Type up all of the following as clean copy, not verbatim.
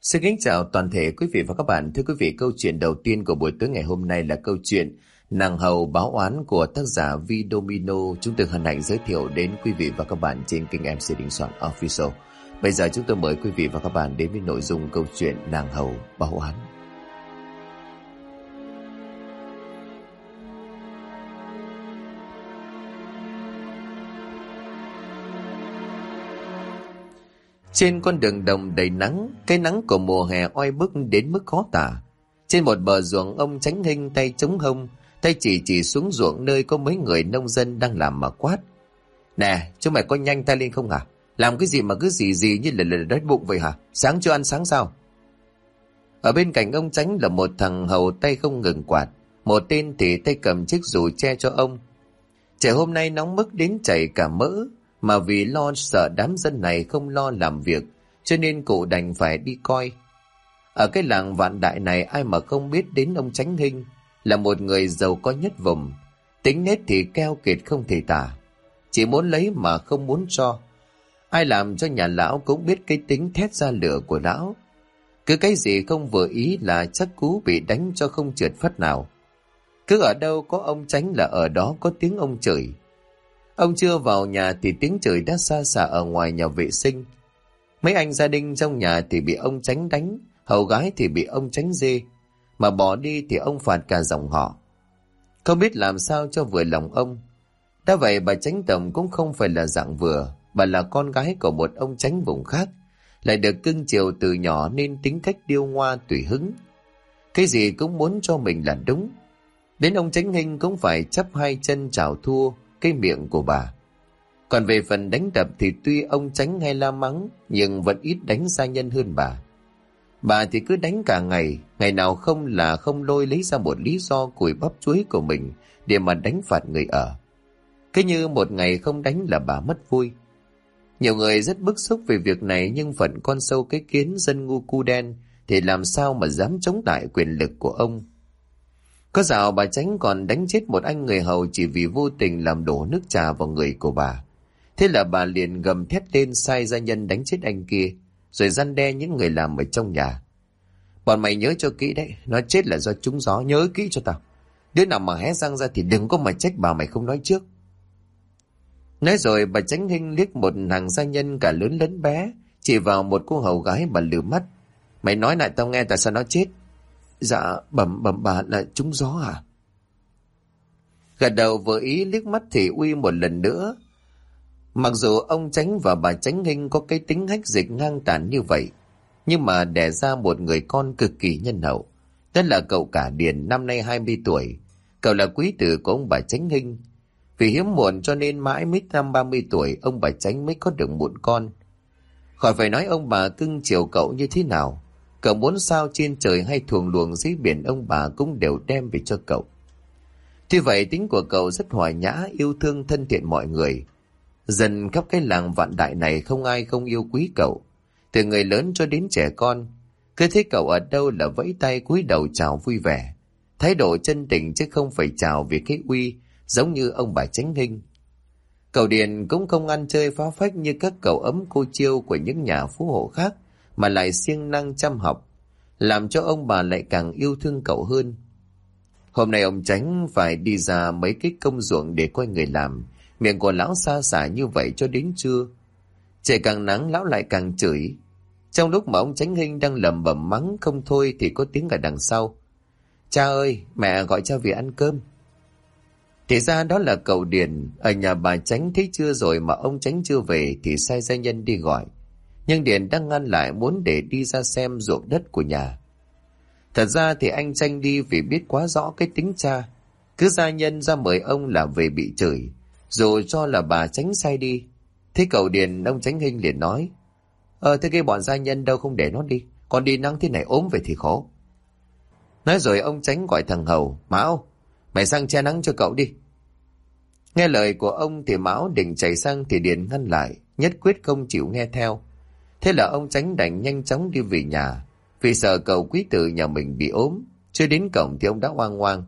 Xin kính chào toàn thể quý vị và các bạn. Thưa quý vị, câu chuyện đầu tiên của buổi tối ngày hôm nay là câu chuyện Nàng hầu báo oán của tác giả Vi Domino. Chúng tôi hân hạnh giới thiệu đến quý vị và các bạn trên kênh MC Đình Soạn Official. Bây giờ chúng tôi mời quý vị và các bạn đến với nội dung câu chuyện Nàng hầu báo oán. Trên con đường đồng đầy nắng, cái nắng của mùa hè oi bức đến mức khó tả. Trên một bờ ruộng, ông Chánh Hinh tay chống hông, tay chỉ xuống ruộng nơi có mấy người nông dân đang làm mà quát. Nè, chúng mày có nhanh tay lên không hả? Làm cái gì mà cứ gì như là đói bụng vậy hả? Sáng chưa ăn sáng sao? Ở bên cạnh ông Chánh là một thằng hầu tay không ngừng quạt, một tên thì tay cầm chiếc dù che cho ông. Trời hôm nay nóng bức đến chảy cả mỡ, mà vì lo sợ đám dân này không lo làm việc, cho nên cụ đành phải đi coi. Ở cái làng Vạn Đại này ai mà không biết đến ông Chánh Hinh, là một người giàu có nhất vùng. Tính nết thì keo kiệt không thể tả, chỉ muốn lấy mà không muốn cho. Ai làm cho nhà lão cũng biết cái tính thét ra lửa của lão. Cứ cái gì không vừa ý là chắc cú bị đánh cho không trượt phất nào. Cứ ở đâu có ông Chánh là ở đó có tiếng ông chửi. Ông chưa vào nhà thì tiếng chửi đã xa xả ở ngoài nhà vệ sinh. Mấy anh gia đình trong nhà thì bị ông Chánh đánh, hầu gái thì bị ông Chánh dê, mà bỏ đi thì ông phạt cả dòng họ. Không biết làm sao cho vừa lòng ông. Đã vậy bà Chánh Tổng cũng không phải là dạng vừa, bà là con gái của một ông Chánh vùng khác, lại được cưng chiều từ nhỏ nên tính cách điêu ngoa tùy hứng. Cái gì cũng muốn cho mình là đúng. Đến ông Chánh Hinh cũng phải chắp hai chân chào thua cái miệng của bà. Còn về phần đánh đập thì tuy ông Chánh hay la mắng, nhưng vẫn ít đánh gia nhân hơn bà. Bà thì cứ đánh cả ngày, ngày nào không là không lôi lấy ra một lý do cùi bắp chuối của mình để mà đánh phạt người ở. Cứ như một ngày không đánh là bà mất vui. Nhiều người rất bức xúc về việc này, nhưng phận con sâu cái kiến dân ngu cu đen thì làm sao mà dám chống lại quyền lực của ông. Có dạo bà Chánh còn đánh chết một anh người hầu chỉ vì vô tình làm đổ nước trà vào người của bà. Thế là bà liền gầm thét lên sai gia nhân đánh chết anh kia, rồi răn đe những người làm ở trong nhà. Bọn mày nhớ cho kỹ đấy, nó chết là do trúng gió, nhớ kỹ cho tao. Đứa nào mà hé răng ra thì đừng có mà trách bà mày không nói trước. Nói rồi bà Chánh Hinh liếc một hàng gia nhân cả lớn lẫn bé, chỉ vào một cô hầu gái bà lừa mắt. Mày nói lại tao nghe tại sao nó chết. Dạ bẩm bà là trúng gió à? Gật đầu vừa ý liếc mắt thì uy một lần nữa. Mặc dù ông Chánh và bà Chánh Hinh có cái tính hách dịch ngang tàn như vậy, nhưng mà đẻ ra một người con cực kỳ nhân hậu. Đó là cậu cả Điền, năm nay 20 tuổi. Cậu là quý tử của ông bà Chánh Hinh. Vì hiếm muộn cho nên mãi mới năm 30 tuổi ông bà Chánh mới có được một con. Khỏi phải nói ông bà cưng chiều cậu như thế nào. Cậu muốn sao trên trời hay thuồng luồng dưới biển ông bà cũng đều đem về cho cậu. Tuy vậy tính của cậu rất hòa nhã, yêu thương thân thiện mọi người. Dần khắp cái làng Vạn Đại này không ai không yêu quý cậu. Từ người lớn cho đến trẻ con, cứ thấy cậu ở đâu là vẫy tay cúi đầu chào vui vẻ. Thái độ chân tình chứ không phải chào vì cái uy, giống như ông bà Chánh Hinh. Cậu Điền cũng không ăn chơi phá phách như các cậu ấm cô chiêu của những nhà phú hộ khác, mà lại siêng năng chăm học, làm cho ông bà lại càng yêu thương cậu hơn. Hôm nay ông Chánh phải đi ra mấy cái công ruộng để coi người làm, miệng của lão sa sả như vậy cho đến trưa. Trời càng nắng lão lại càng chửi. Trong lúc mà ông Chánh Hinh đang lẩm bẩm mắng không thôi thì có tiếng ở đằng sau. Cha ơi, mẹ gọi cha về ăn cơm. Thì ra đó là cậu Điền. Ở nhà bà Chánh thấy trưa rồi mà ông Chánh chưa về thì sai gia nhân đi gọi. Nhưng Điền đang ngăn lại muốn để đi ra xem ruộng đất của nhà. Thật ra thì anh tranh đi vì biết quá rõ cái tính cha. Cứ gia nhân ra mời ông là về bị chửi, dù cho là bà Chánh sai đi. Thế cậu Điền, ông Chánh Hinh liền nói: thế cái bọn gia nhân đâu không để nó đi, còn đi nắng thế này ốm về thì khổ. Nói rồi ông Chánh gọi thằng hầu: Mão, mày sang che nắng cho cậu đi. Nghe lời của ông thì Mão định chạy sang thì Điền ngăn lại, nhất quyết không chịu nghe theo. Thế là ông Chánh đành nhanh chóng đi về nhà, vì sợ cậu quý tử nhà mình bị ốm. Chưa đến cổng thì ông đã oang oang: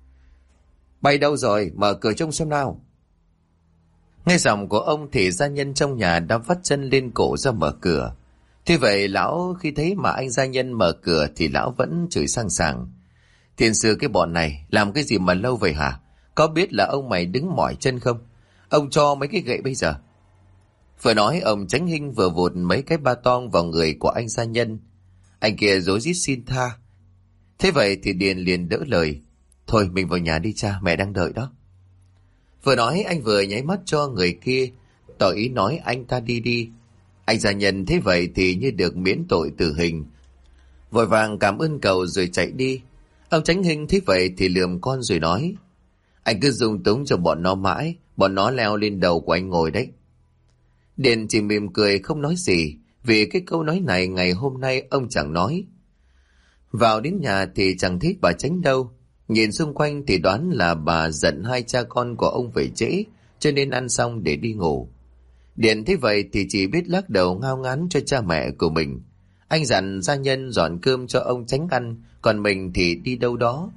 Bay đâu rồi, mở cửa trông xem nào. Nghe giọng của ông thì gia nhân trong nhà đã vắt chân lên cổ ra mở cửa. Thế vậy lão khi thấy mà anh gia nhân mở cửa thì lão vẫn chửi sang sảng. Tiền sư cái bọn này làm cái gì mà lâu vậy hả? Có biết là ông mày đứng mỏi chân không? Ông cho mấy cái gậy bây giờ. Vừa nói ông Chánh Hinh vừa vụt mấy cái ba tong vào người của anh gia nhân. Anh kia rối rít xin tha. Thế vậy thì Điền liền đỡ lời. Thôi mình vào nhà đi cha, mẹ đang đợi đó. Vừa nói anh vừa nháy mắt cho người kia, tỏ ý nói anh ta đi đi. Anh gia nhân thế vậy thì như được miễn tội tử hình, vội vàng cảm ơn cậu rồi chạy đi. Ông Chánh Hinh thế vậy thì lườm con rồi nói. Anh cứ dung túng cho bọn nó mãi, bọn nó leo lên đầu của anh ngồi đấy. Điền chỉ mỉm cười không nói gì, vì cái câu nói này ngày hôm nay ông chẳng nói. Vào đến nhà thì chẳng thấy bà Chánh đâu. Nhìn xung quanh thì đoán là bà giận hai cha con của ông về trễ, cho nên ăn xong để đi ngủ. Điền thấy vậy thì chỉ biết lắc đầu ngao ngán cho cha mẹ của mình. Anh dặn gia nhân dọn cơm cho ông Chánh ăn, còn mình thì đi đâu đó.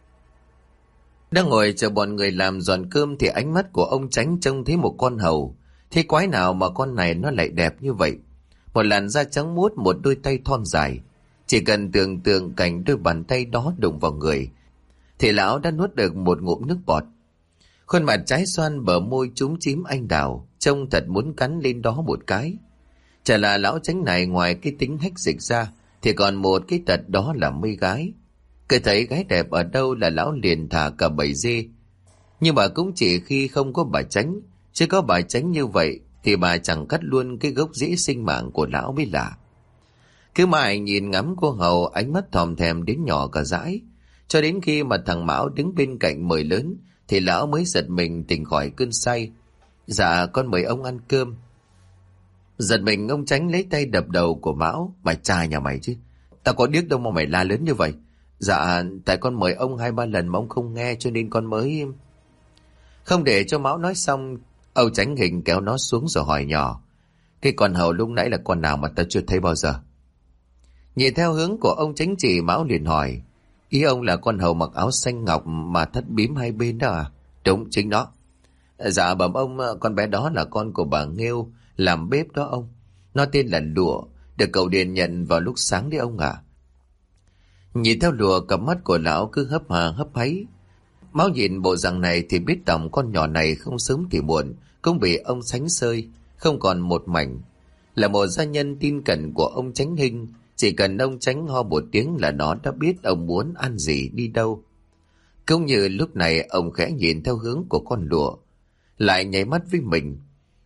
Đang ngồi chờ bọn người làm dọn cơm thì ánh mắt của ông Chánh trông thấy một con hầu. Thế quái nào mà con này nó lại đẹp như vậy? Một làn da trắng muốt, một đôi tay thon dài. Chỉ cần tưởng tượng cảnh đôi bàn tay đó đụng vào người thì lão đã nuốt được một ngụm nước bọt. Khuôn mặt trái xoan, bờ môi chúm chím anh đào, trông thật muốn cắn lên đó một cái. Chả là lão Chánh này ngoài cái tính hách dịch ra thì còn một cái tật, đó là mê gái. Cứ thấy gái đẹp ở đâu là lão liền thả cả bầy dê. Nhưng mà cũng chỉ khi không có bà Chánh, chứ có bà Chánh như vậy thì bà chẳng cắt luôn cái gốc rễ sinh mạng của lão mới lạ. Cứ mãi nhìn ngắm cô hầu, ánh mắt thòm thèm đến nhỏ cả dãi. Cho đến khi mà thằng Mão đứng bên cạnh mời lớn thì lão mới giật mình tỉnh khỏi cơn say. Dạ con mời ông ăn cơm. Giật mình ông Chánh lấy tay đập đầu của Mão. Mày trai nhà mày chứ, tao có điếc đâu mà mày la lớn như vậy. Dạ tại con mời ông 2-3 lần mà ông không nghe cho nên con mới... Không để cho Mão nói xong, ông Chánh Hinh kéo nó xuống rồi hỏi nhỏ. Cái con hầu lúc nãy là con nào mà tao chưa thấy bao giờ? Nhìn theo hướng của ông Chánh chỉ, Mão liền hỏi. Ý ông là con hầu mặc áo xanh ngọc mà thắt bím hai bên đó à? Đúng, chính đó. Dạ bẩm ông, con bé đó là con của bà Nghêu làm bếp đó ông. Nó tên là Lụa, được cậu Điền nhận vào lúc sáng đấy ông ạ. Nhìn theo Lụa, cặp mắt của lão cứ hấp hà hấp háy. Máu nhìn bộ dạng này thì biết tầm con nhỏ này không sớm thì muộn cũng bị ông sánh sơi, không còn một mảnh. Là một gia nhân tin cẩn của ông Chánh Hinh, chỉ cần ông Chánh ho một tiếng là nó đã biết ông muốn ăn gì đi đâu. Cũng như lúc này ông khẽ nhìn theo hướng của con Lụa, lại nháy mắt với mình.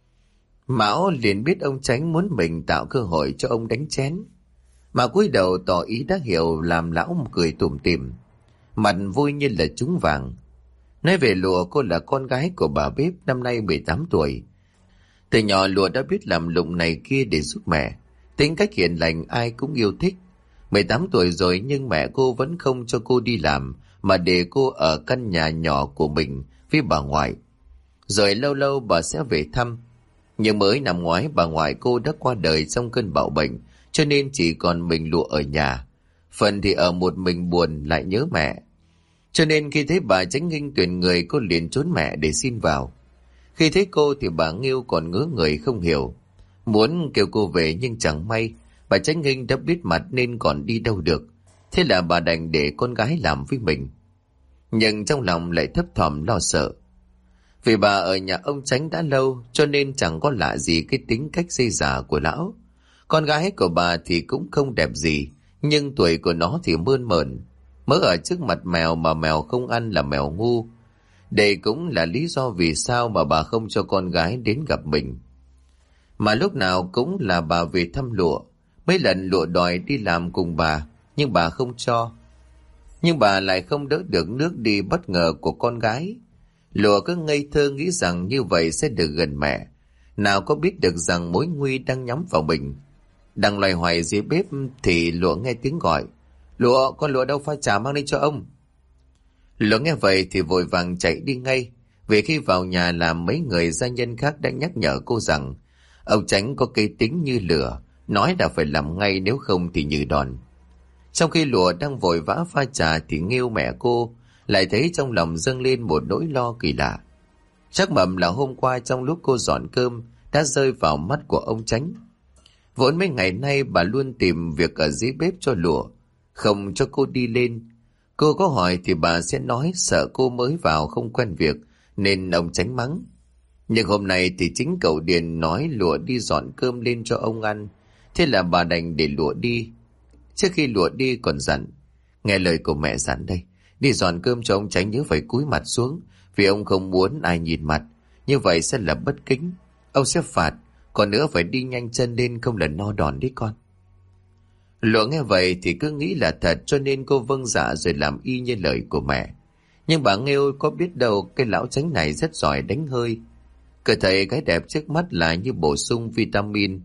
Mão liền biết ông Chánh muốn mình tạo cơ hội cho ông đánh chén, mà cúi đầu tỏ ý đã hiểu, làm lão cười tủm tỉm, mặt vui như là trúng vàng. Nói về Lụa, cô là con gái của bà bếp, năm nay 18 tuổi. Từ nhỏ Lụa đã biết làm lụng này kia để giúp mẹ, tính cách hiền lành ai cũng yêu thích. 18 tuổi rồi nhưng mẹ cô vẫn không cho cô đi làm, mà để cô ở căn nhà nhỏ của mình với bà ngoại. Rồi lâu lâu bà sẽ về thăm. Nhưng mới năm ngoái bà ngoại cô đã qua đời trong cơn bạo bệnh, cho nên chỉ còn mình Lụa ở nhà. Phần thì ở một mình buồn lại nhớ mẹ. Cho nên khi thấy bà Chánh Hinh tuyển người, cô liền trốn mẹ để xin vào. Khi thấy cô thì bà Nghiêu còn ngớ người không hiểu, muốn kêu cô về nhưng chẳng may bà Chánh Hinh đã biết mặt nên còn đi đâu được. Thế là bà đành để con gái làm với mình. Nhưng trong lòng lại thấp thỏm lo sợ. Vì bà ở nhà ông Chánh đã lâu, cho nên chẳng có lạ gì cái tính cách dây dả của lão. Con gái của bà thì cũng không đẹp gì, nhưng tuổi của nó thì mơn mởn. Mới ở trước mặt mèo mà mèo không ăn là mèo ngu. Đây cũng là lý do vì sao mà bà không cho con gái đến gặp mình. Mà lúc nào cũng là bà về thăm Lụa. Mấy lần Lụa đòi đi làm cùng bà, nhưng bà không cho. Nhưng bà lại không đỡ được nước đi bất ngờ của con gái. Lụa cứ ngây thơ nghĩ rằng như vậy sẽ được gần mẹ. Nào có biết được rằng mối nguy đang nhắm vào mình. Đang loay hoay dưới bếp thì Lụa nghe tiếng gọi. Lụa, con Lụa đâu pha trà mang đi cho ông. Lụa nghe vậy thì vội vàng chạy đi ngay. Vì khi vào nhà làm mấy người gia nhân khác đã nhắc nhở cô rằng ông Chánh có cây tính như lửa, nói là phải làm ngay nếu không thì như đòn. Trong khi Lụa đang vội vã pha trà thì Nghiêu mẹ cô lại thấy trong lòng dâng lên một nỗi lo kỳ lạ. Chắc mầm là hôm qua trong lúc cô dọn cơm đã rơi vào mắt của ông Chánh. Vốn mấy ngày nay bà luôn tìm việc ở dưới bếp cho Lụa, không cho cô đi lên. Cô có hỏi thì bà sẽ nói sợ cô mới vào không quen việc, nên ông tránh mắng. Nhưng hôm nay thì chính cậu Điền nói Lụa đi dọn cơm lên cho ông ăn, thế là bà đành để Lụa đi. Trước khi Lụa đi còn dặn, nghe lời của mẹ dặn đây, đi dọn cơm cho ông Tránh nhớ phải cúi mặt xuống, vì ông không muốn ai nhìn mặt, như vậy sẽ là bất kính. Ông sẽ phạt, còn nữa phải đi nhanh chân lên, không là no đòn đấy con. Lụa nghe vậy thì cứ nghĩ là thật, cho nên cô vâng dạ rồi làm y như lời của mẹ. Nhưng bà Nghêu có biết đâu cái lão Tránh này rất giỏi đánh hơi. Cơ thể gái đẹp trước mắt là như bổ sung vitamin.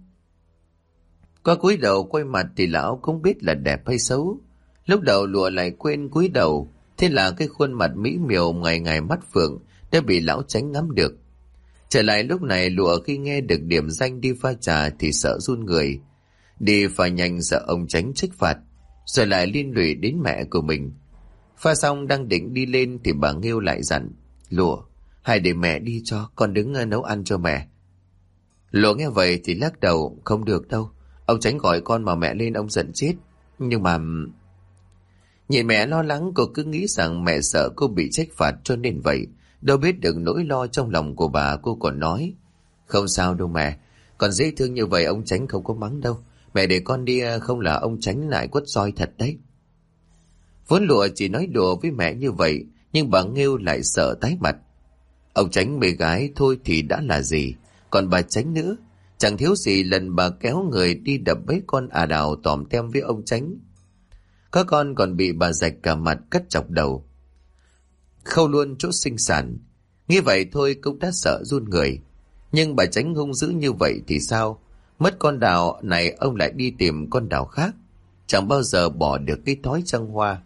Qua cúi đầu quay mặt thì lão cũng biết là đẹp hay xấu. Lúc đầu Lụa lại quên cúi đầu, thế là cái khuôn mặt mỹ miều ngày ngày mắt phượng đã bị lão Tránh ngắm được. Trở lại lúc này Lụa khi nghe được điểm danh đi pha trà thì sợ run người. Đi pha nhanh sợ ông Tránh trách phạt, rồi lại liên lụy đến mẹ của mình. Pha xong đang định đi lên thì bà Nghêu lại dặn, Lụa, hay để mẹ đi cho, con đứng nấu ăn cho mẹ. Lụa nghe vậy thì lắc đầu, không được đâu, ông Tránh gọi con mà mẹ lên ông giận chết. Nhưng mà... Nhìn mẹ lo lắng, cô cứ nghĩ rằng mẹ sợ cô bị trách phạt cho nên vậy. Đâu biết được nỗi lo trong lòng của bà, cô còn nói, không sao đâu mẹ, còn dễ thương như vậy ông Tránh không có mắng đâu. Mẹ để con đi, không là ông Tránh lại quất roi thật đấy. Vốn Lụa chỉ nói đùa với mẹ như vậy, nhưng bà Nghêu lại sợ tái mặt. Ông Tránh bề gái thôi thì đã là gì, còn bà Tránh nữa. Chẳng thiếu gì lần bà kéo người đi đập bấy con Đào tòm tem với ông Tránh. Có con còn bị bà rạch cả mặt, cắt chọc đầu, khâu luôn chỗ sinh sản. Như vậy thôi cũng đã sợ run người. Nhưng bà Tránh hung dữ như vậy thì sao? Mất con Đào này ông lại đi tìm con Đào khác, chẳng bao giờ bỏ được cái thói trăng hoa.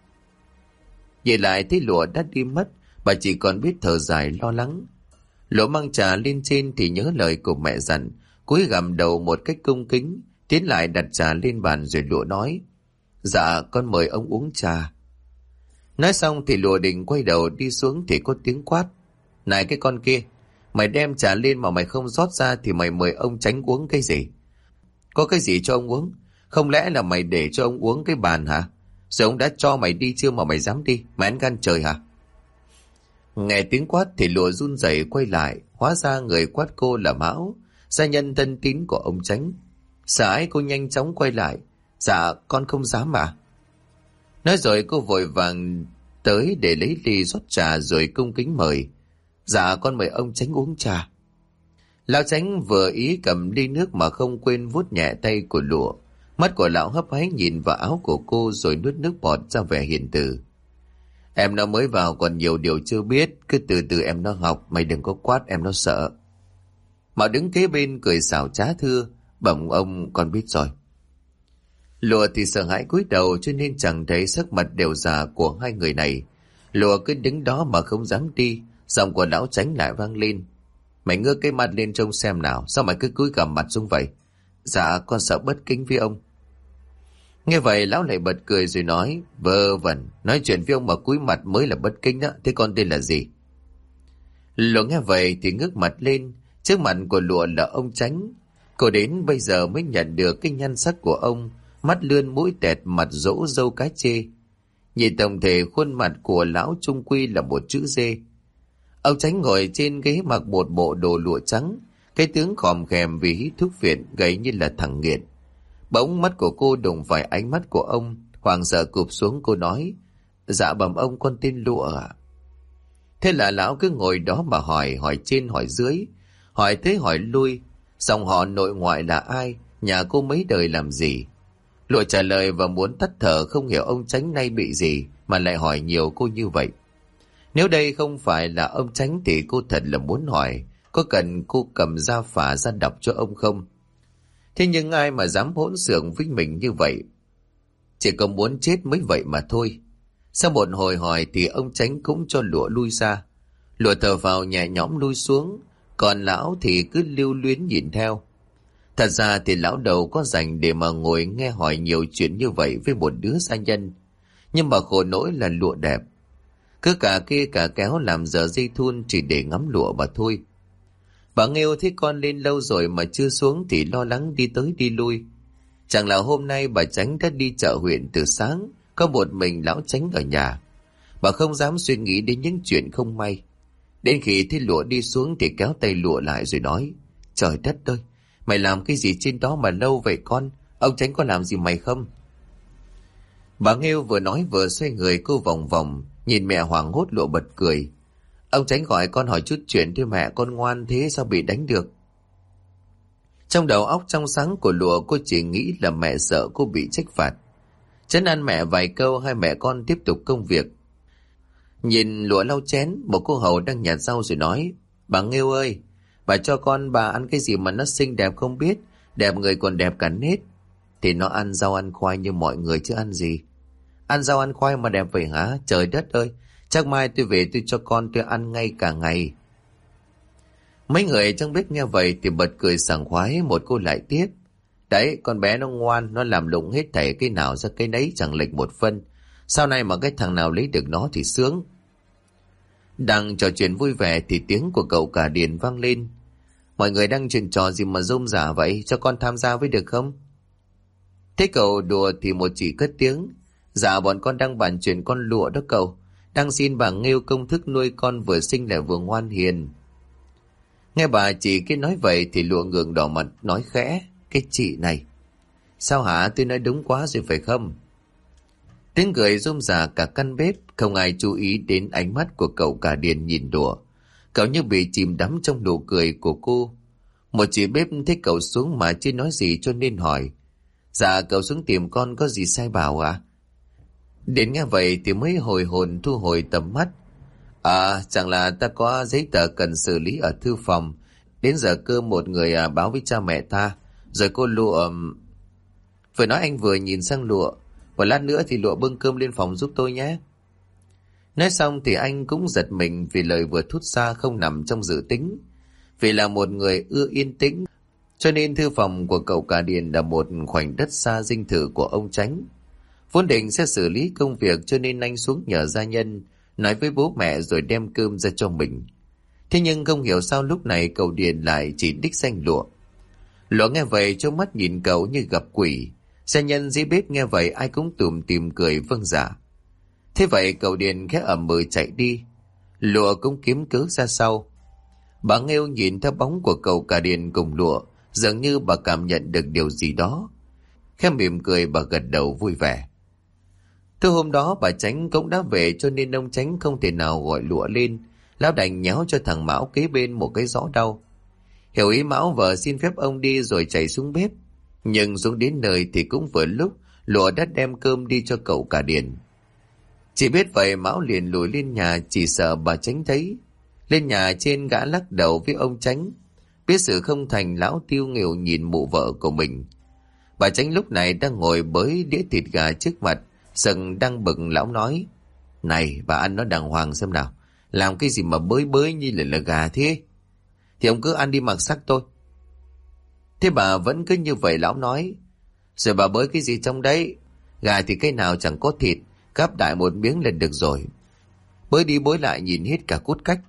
Về lại thấy Lụa đã đi mất, bà chỉ còn biết thở dài lo lắng. Lụa mang trà lên trên thì nhớ lời của mẹ dặn, cúi gằm đầu một cách cung kính, tiến lại đặt trà lên bàn rồi Lụa nói, dạ con mời ông uống trà. Nói xong thì Lụa định quay đầu đi xuống thì có tiếng quát, này cái con kia, mày đem trà lên mà mày không rót ra thì mày mời ông Tránh uống cái gì? Có cái gì cho ông uống? Không lẽ là mày để cho ông uống cái bàn hả? Rồi ông đã cho mày đi chưa mà mày dám đi? Mày ăn gan trời hả? Nghe tiếng quát thì Lụa run rẩy quay lại, hóa ra người quát cô là Mão, gia nhân thân tín của ông Tránh. Sợ ái cô nhanh chóng quay lại, dạ con không dám mà. Nói rồi cô vội vàng tới để lấy ly rót trà rồi cung kính mời, dạ con mời ông Tránh uống trà. Lão Tránh vừa ý cầm ly nước mà không quên vuốt nhẹ tay của Lụa. Mắt của lão hấp háy nhìn vào áo của cô rồi nuốt nước bọt ra vẻ hiền từ. Em nó mới vào còn nhiều điều chưa biết, cứ từ từ em nó học, mày đừng có quát em nó sợ. Mạo đứng kế bên cười xảo trá thưa, bẩm ông con biết rồi. Lụa thì sợ hãi cúi đầu cho nên chẳng thấy sắc mặt đều già của hai người này. Lụa cứ đứng đó mà không dám đi, giọng của lão Tránh lại vang lên. Mày ngước cái mặt lên trông xem nào, sao mày cứ cúi gằm mặt xuống vậy? Dạ con sợ bất kính với ông. Nghe vậy lão lại bật cười rồi nói, vơ vẩn, nói chuyện với ông mà cúi mặt mới là bất kính đó, thế con tên là gì? Lụa nghe vậy thì ngước mặt lên, trước mặt của Lụa là ông Tránh. Cô đến bây giờ mới nhận được cái nhan sắc của ông, mắt lươn mũi tẹt, mặt rỗ râu cái chê. Nhìn tổng thể khuôn mặt của lão trung quy là một chữ dê. Ông Tránh ngồi trên ghế mặc một bộ đồ lụa trắng, cái tướng khòm khèm vì hít thuốc phiện, gầy như là thằng nghiện. Bỗng mắt của cô đụng phải ánh mắt của ông, hoảng sợ cụp xuống. Cô nói, dạ bẩm ông con tên Lụa ạ. Thế là lão cứ ngồi đó mà hỏi trên hỏi dưới, hỏi thế hỏi lui, dòng họ nội ngoại là ai, nhà cô mấy đời làm gì. Lụa trả lời và muốn tắt thở, không hiểu ông Tránh nay bị gì mà lại hỏi nhiều cô như vậy. Nếu đây không phải là ông Tránh thì cô thật là muốn hỏi, có cần cô cầm ra phả ra đọc cho ông không? Thế nhưng ai mà dám hỗn xược với mình như vậy? Chỉ có muốn chết mới vậy mà thôi. Sau một hồi hỏi thì ông Tránh cũng cho Lụa lui ra. Lụa thở vào nhẹ nhõm lui xuống, còn lão thì cứ lưu luyến nhìn theo. Thật ra thì lão đầu có rảnh để mà ngồi nghe hỏi nhiều chuyện như vậy với một đứa gia nhân. Nhưng mà khổ nỗi là Lụa đẹp, cứ cả kia cả kéo làm giờ dây thun chỉ để ngắm Lụa mà thôi. Bà Nghêu thấy con lên lâu rồi mà chưa xuống thì lo lắng đi tới đi lui. Chẳng là hôm nay bà Chánh đã đi chợ huyện từ sáng, có một mình lão Chánh ở nhà. Bà không dám suy nghĩ đến những chuyện không may. Đến khi thấy Lụa đi xuống thì kéo tay Lụa lại rồi nói: Trời đất ơi, mày làm cái gì trên đó mà lâu vậy con? Ông Chánh có làm gì mày không? Bà Nghêu vừa nói vừa xoay người cô vòng vòng, nhìn mẹ hoảng hốt. Lụa bật cười: Ông Chánh gọi con hỏi chút chuyện thôi mẹ, con ngoan thế sao bị đánh được? Trong đầu óc trong sáng của Lụa, cô chỉ nghĩ là mẹ sợ cô bị trách phạt. Trấn an mẹ vài câu, hai mẹ con tiếp tục công việc. Nhìn Lụa lau chén, một cô hầu đang nhặt rau rồi nói: Bà Nghêu ơi, bà cho con bà ăn cái gì mà nó xinh đẹp không biết, đẹp người còn đẹp cả nết. Thì nó ăn rau ăn khoai như mọi người chứ ăn gì. Ăn rau ăn khoai mà đẹp vậy hả? Trời đất ơi, chắc mai tôi về tôi cho con tôi ăn ngay cả ngày. Mấy người trong bếp nghe vậy thì bật cười sảng khoái. Một cô lại tiếp: Đấy, con bé nó ngoan, nó làm lụng hết thảy cái nào ra cái đấy, chẳng lệch một phân. Sau này mà cái thằng nào lấy được nó thì sướng. Đang trò chuyện vui vẻ thì tiếng của cậu cả Điền vang lên: Mọi người đang chuyện trò gì mà rôm rả vậy, cho con tham gia với được không? Thế cậu đùa thì một chị cất tiếng: Dạ bọn con đang bàn chuyện con Lụa đó cậu, đang xin bà Nghêu công thức nuôi con vừa xinh lại vừa ngoan hiền. Nghe bà chị cái nói vậy thì Lụa ngượng đỏ mặt nói khẽ: Cái chị này, sao hả, tôi nói đúng quá rồi phải không? Tiếng cười rôm rả cả căn bếp, không ai chú ý đến ánh mắt của cậu cả Điền nhìn đùa. Cậu như bị chìm đắm trong nụ cười của cô. Một chị bếp thấy cậu xuống mà chưa nói gì cho nên hỏi: Dạ cậu xuống tìm con có gì sai bảo à? Đến nghe vậy thì mới hồi hồn thu hồi tầm mắt. À, chẳng là ta có giấy tờ cần xử lý ở thư phòng. Đến giờ cơm một người báo với cha mẹ ta. Rồi cô Lụa... Vừa nói anh vừa nhìn sang Lụa: Một lát nữa thì Lụa bưng cơm lên phòng giúp tôi nhé. Nói xong thì anh cũng giật mình vì lời vừa thốt ra không nằm trong dự tính. Vì là một người ưa yên tĩnh, cho nên thư phòng của cậu cả Điền là một khoảnh đất xa dinh thự của ông Chánh. Vốn định sẽ xử lý công việc cho nên anh xuống nhờ gia nhân, nói với bố mẹ rồi đem cơm ra cho mình. Thế nhưng không hiểu sao lúc này cậu Điền lại chỉ đích danh Lụa. Lụa nghe vậy trông mắt nhìn cậu như gặp quỷ. Gia nhân dưới bếp nghe vậy ai cũng tủm tỉm cười vâng dạ. Thế vậy cậu Điền khẽ ậm ừ chạy đi. Lụa cũng kiếm cớ ra sau. Bà Nghêu nhìn theo bóng của cậu cả Điền cùng Lụa, dường như bà cảm nhận được điều gì đó. Khẽ mỉm cười bà gật đầu vui vẻ. Từ hôm đó bà Chánh cũng đã về cho nên ông Chánh không thể nào gọi Lụa lên. Lão đành nhéo cho thằng Mão kế bên một cái giõ đau. Hiểu ý Mão vợ xin phép ông đi rồi chạy xuống bếp. Nhưng xuống đến nơi thì cũng vừa lúc Lụa đã đem cơm đi cho cậu cả Điền. Chỉ biết vậy Mão liền lùi lên nhà, chỉ sợ bà Chánh thấy. Lên nhà trên gã lắc đầu với ông Chánh. Biết sự không thành, lão tiêu nghỉu nhìn mụ vợ của mình. Bà Chánh lúc này đang ngồi bới đĩa thịt gà trước mặt, sừng đang bực. Lão nói: Này bà ăn nó đàng hoàng xem nào, làm cái gì mà bới bới như là gà thế? Thì ông cứ ăn đi mặc sắc thôi. Thế bà vẫn cứ như vậy. Lão nói: Rồi bà bới cái gì trong đấy? Gà thì cái nào chẳng có thịt, gắp đại một miếng là được rồi. Bới đi bới lại nhìn hết cả cốt cách.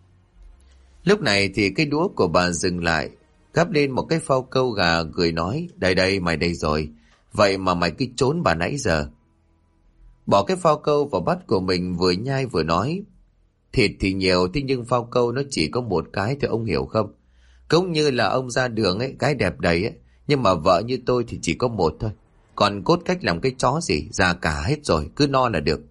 Lúc này thì cái đũa của bà dừng lại, gắp lên một cái phao câu gà, cười nói: Đây đây, mày đây rồi. Vậy mà mày cứ trốn bà nãy giờ. Bỏ cái phao câu vào bát của mình, vừa nhai vừa nói: Thịt thì nhiều, thế nhưng phao câu nó chỉ có một cái thì ông hiểu không? Cũng như là ông ra đường ấy, cái đẹp đầy ấy, nhưng mà vợ như tôi thì chỉ có một thôi. Còn cốt cách làm cái chó gì, già cả hết rồi, cứ no là được.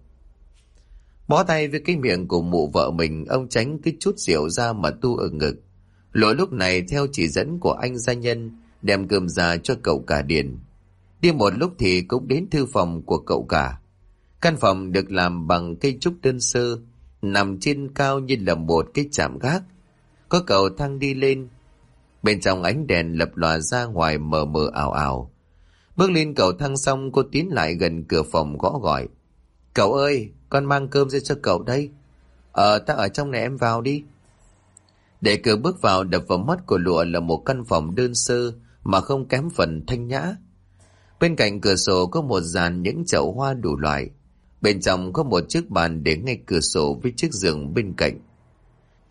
Bó tay với cái miệng của mụ vợ mình, ông Chánh cứ chút rượu ra mà tu ở ngực. Lỗi lúc này theo chỉ dẫn của anh gia nhân đem cơm ra cho cậu cả Điền. Đi một lúc thì cũng đến thư phòng của cậu cả. Căn phòng được làm bằng cây trúc đơn sơ, nằm trên cao như là một cái trạm gác. Có cầu thang đi lên. Bên trong ánh đèn lập lòa ra ngoài mờ mờ ảo ảo. Bước lên cầu thang xong, cô tiến lại gần cửa phòng gõ gọi: Cậu ơi, con mang cơm ra cho cậu đây. Ta ở trong này, em vào đi. Để cửa bước vào, đập vào mắt của Lụa là một căn phòng đơn sơ mà không kém phần thanh nhã. Bên cạnh cửa sổ có một dàn những chậu hoa đủ loại. Bên trong có một chiếc bàn để ngay cửa sổ với chiếc giường bên cạnh.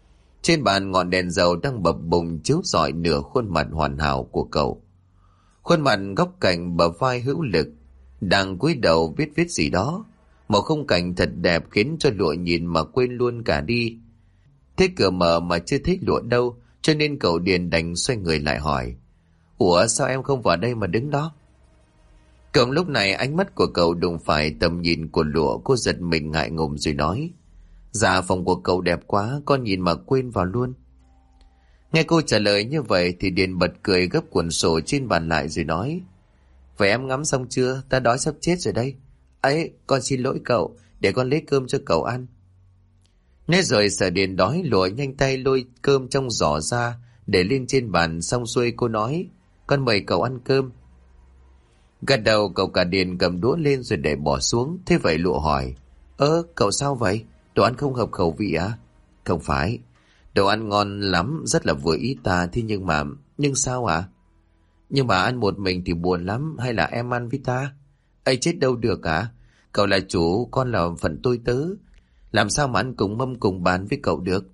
Trên bàn ngọn đèn dầu đang bập bùng chiếu rọi nửa khuôn mặt hoàn hảo của cậu. Khuôn mặt góc cạnh bờ vai hữu lực, đang cúi đầu viết gì đó. Một khung cảnh thật đẹp khiến cho Lụa nhìn mà quên luôn cả đi. Thế cửa mở mà chưa thấy Lụa đâu, cho nên cậu Điền đành xoay người lại hỏi: Ủa sao em không vào đây mà đứng đó? Cậu lúc này ánh mắt của cậu đụng phải tầm nhìn của Lụa. Cô giật mình ngại ngùng rồi nói: Dạ phòng của cậu đẹp quá, con nhìn mà quên vào luôn. Nghe cô trả lời như vậy thì Điền bật cười, gấp cuộn sổ trên bàn lại rồi nói: Vậy em ngắm xong chưa? Ta đói sắp chết rồi đây. Ấy, con xin lỗi cậu, để con lấy cơm cho cậu ăn. Nói rồi sợ Điền đói, Lụa nhanh tay lôi cơm trong giỏ ra để lên trên bàn. Xong xuôi cô nói: Con mời cậu ăn cơm. Gật đầu cậu cả Điền cầm đũa lên rồi để bỏ xuống. Thế vậy Lụa hỏi: Cậu sao vậy? Đồ ăn không hợp khẩu vị à? Không phải, đồ ăn ngon lắm, rất là vừa ý ta. Thế nhưng sao ạ? Nhưng mà ăn một mình thì buồn lắm, hay là em ăn với ta? Ấy chết đâu được à? Cậu là chủ, con là phận tôi tớ, làm sao mà ăn cùng mâm cùng bàn với cậu được?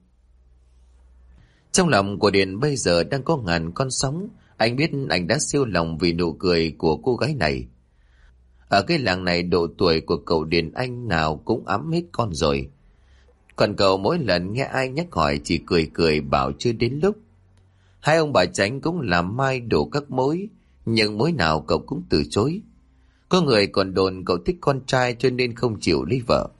Trong lòng của Điền bây giờ đang có ngàn con sóng. Anh biết anh đã siêu lòng vì nụ cười của cô gái này. Ở cái làng này độ tuổi của cậu Điền anh nào cũng ẵm hết con rồi. Còn cậu mỗi lần nghe ai nhắc hỏi chỉ cười cười bảo chưa đến lúc. Hai ông bà Chánh cũng làm mai đổ các mối, nhưng mối nào cậu cũng từ chối. Có người còn đồn cậu thích con trai cho nên không chịu lấy vợ.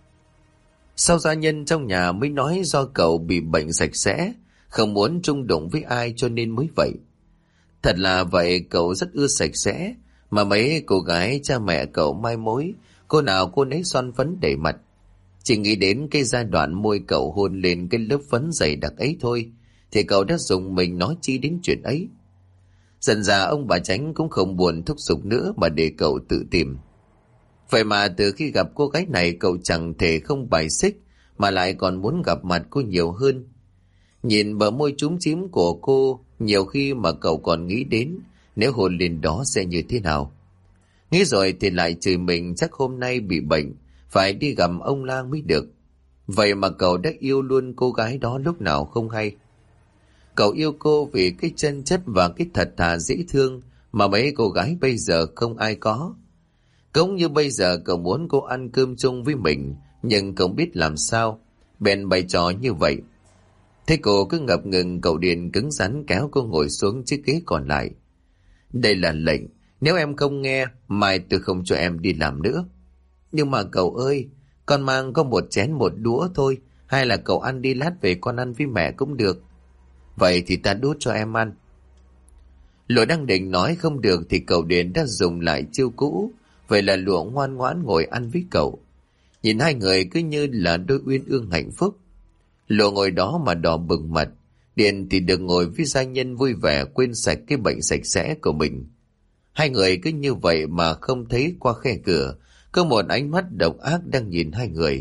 Sau gia nhân trong nhà mới nói do cậu bị bệnh sạch sẽ, không muốn chung đụng với ai cho nên mới vậy. Thật là vậy, cậu rất ưa sạch sẽ, mà mấy cô gái cha mẹ cậu mai mối, cô nào cô nấy son phấn đầy mặt. Chỉ nghĩ đến cái giai đoạn môi cậu hôn lên cái lớp phấn dày đặc ấy thôi, thì cậu đã dùng mình nói chi đến chuyện ấy. Dần dà ông bà Chánh cũng không buồn thúc giục nữa mà để cậu tự tìm. Vậy mà từ khi gặp cô gái này cậu chẳng thể không bài xích, mà lại còn muốn gặp mặt cô nhiều hơn. Nhìn bờ môi chúm chím của cô, nhiều khi mà cậu còn nghĩ đến nếu hôn lên đó sẽ như thế nào. Nghĩ rồi thì lại chửi mình chắc hôm nay bị bệnh, phải đi gặp ông lang mới được. Vậy mà cậu đã yêu luôn cô gái đó lúc nào không hay. Cậu yêu cô vì cái chân chất và cái thật thà dễ thương mà mấy cô gái bây giờ không ai có. Cũng như bây giờ cậu muốn cô ăn cơm chung với mình, nhưng không biết làm sao, bèn bày trò như vậy. Thế cô cứ ngập ngừng, cậu Điền cứng rắn kéo cô ngồi xuống chiếc ghế còn lại. Đây là lệnh, nếu em không nghe, mai tôi không cho em đi làm nữa. Nhưng mà cậu ơi, con mang có một chén một đũa thôi, hay là cậu ăn đi lát về con ăn với mẹ cũng được. Vậy thì ta đút cho em ăn. Lụa đang định nói không được thì cậu Điền đã dùng lại chiêu cũ. Vậy là Lụa ngoan ngoãn ngồi ăn với cậu. Nhìn hai người cứ như là đôi uyên ương hạnh phúc. Lụa ngồi đó mà đỏ bừng mặt, Điền thì được ngồi với gia nhân vui vẻ quên sạch cái bệnh sạch sẽ của mình. Hai người cứ như vậy mà không thấy qua khe cửa có một ánh mắt độc ác đang nhìn hai người.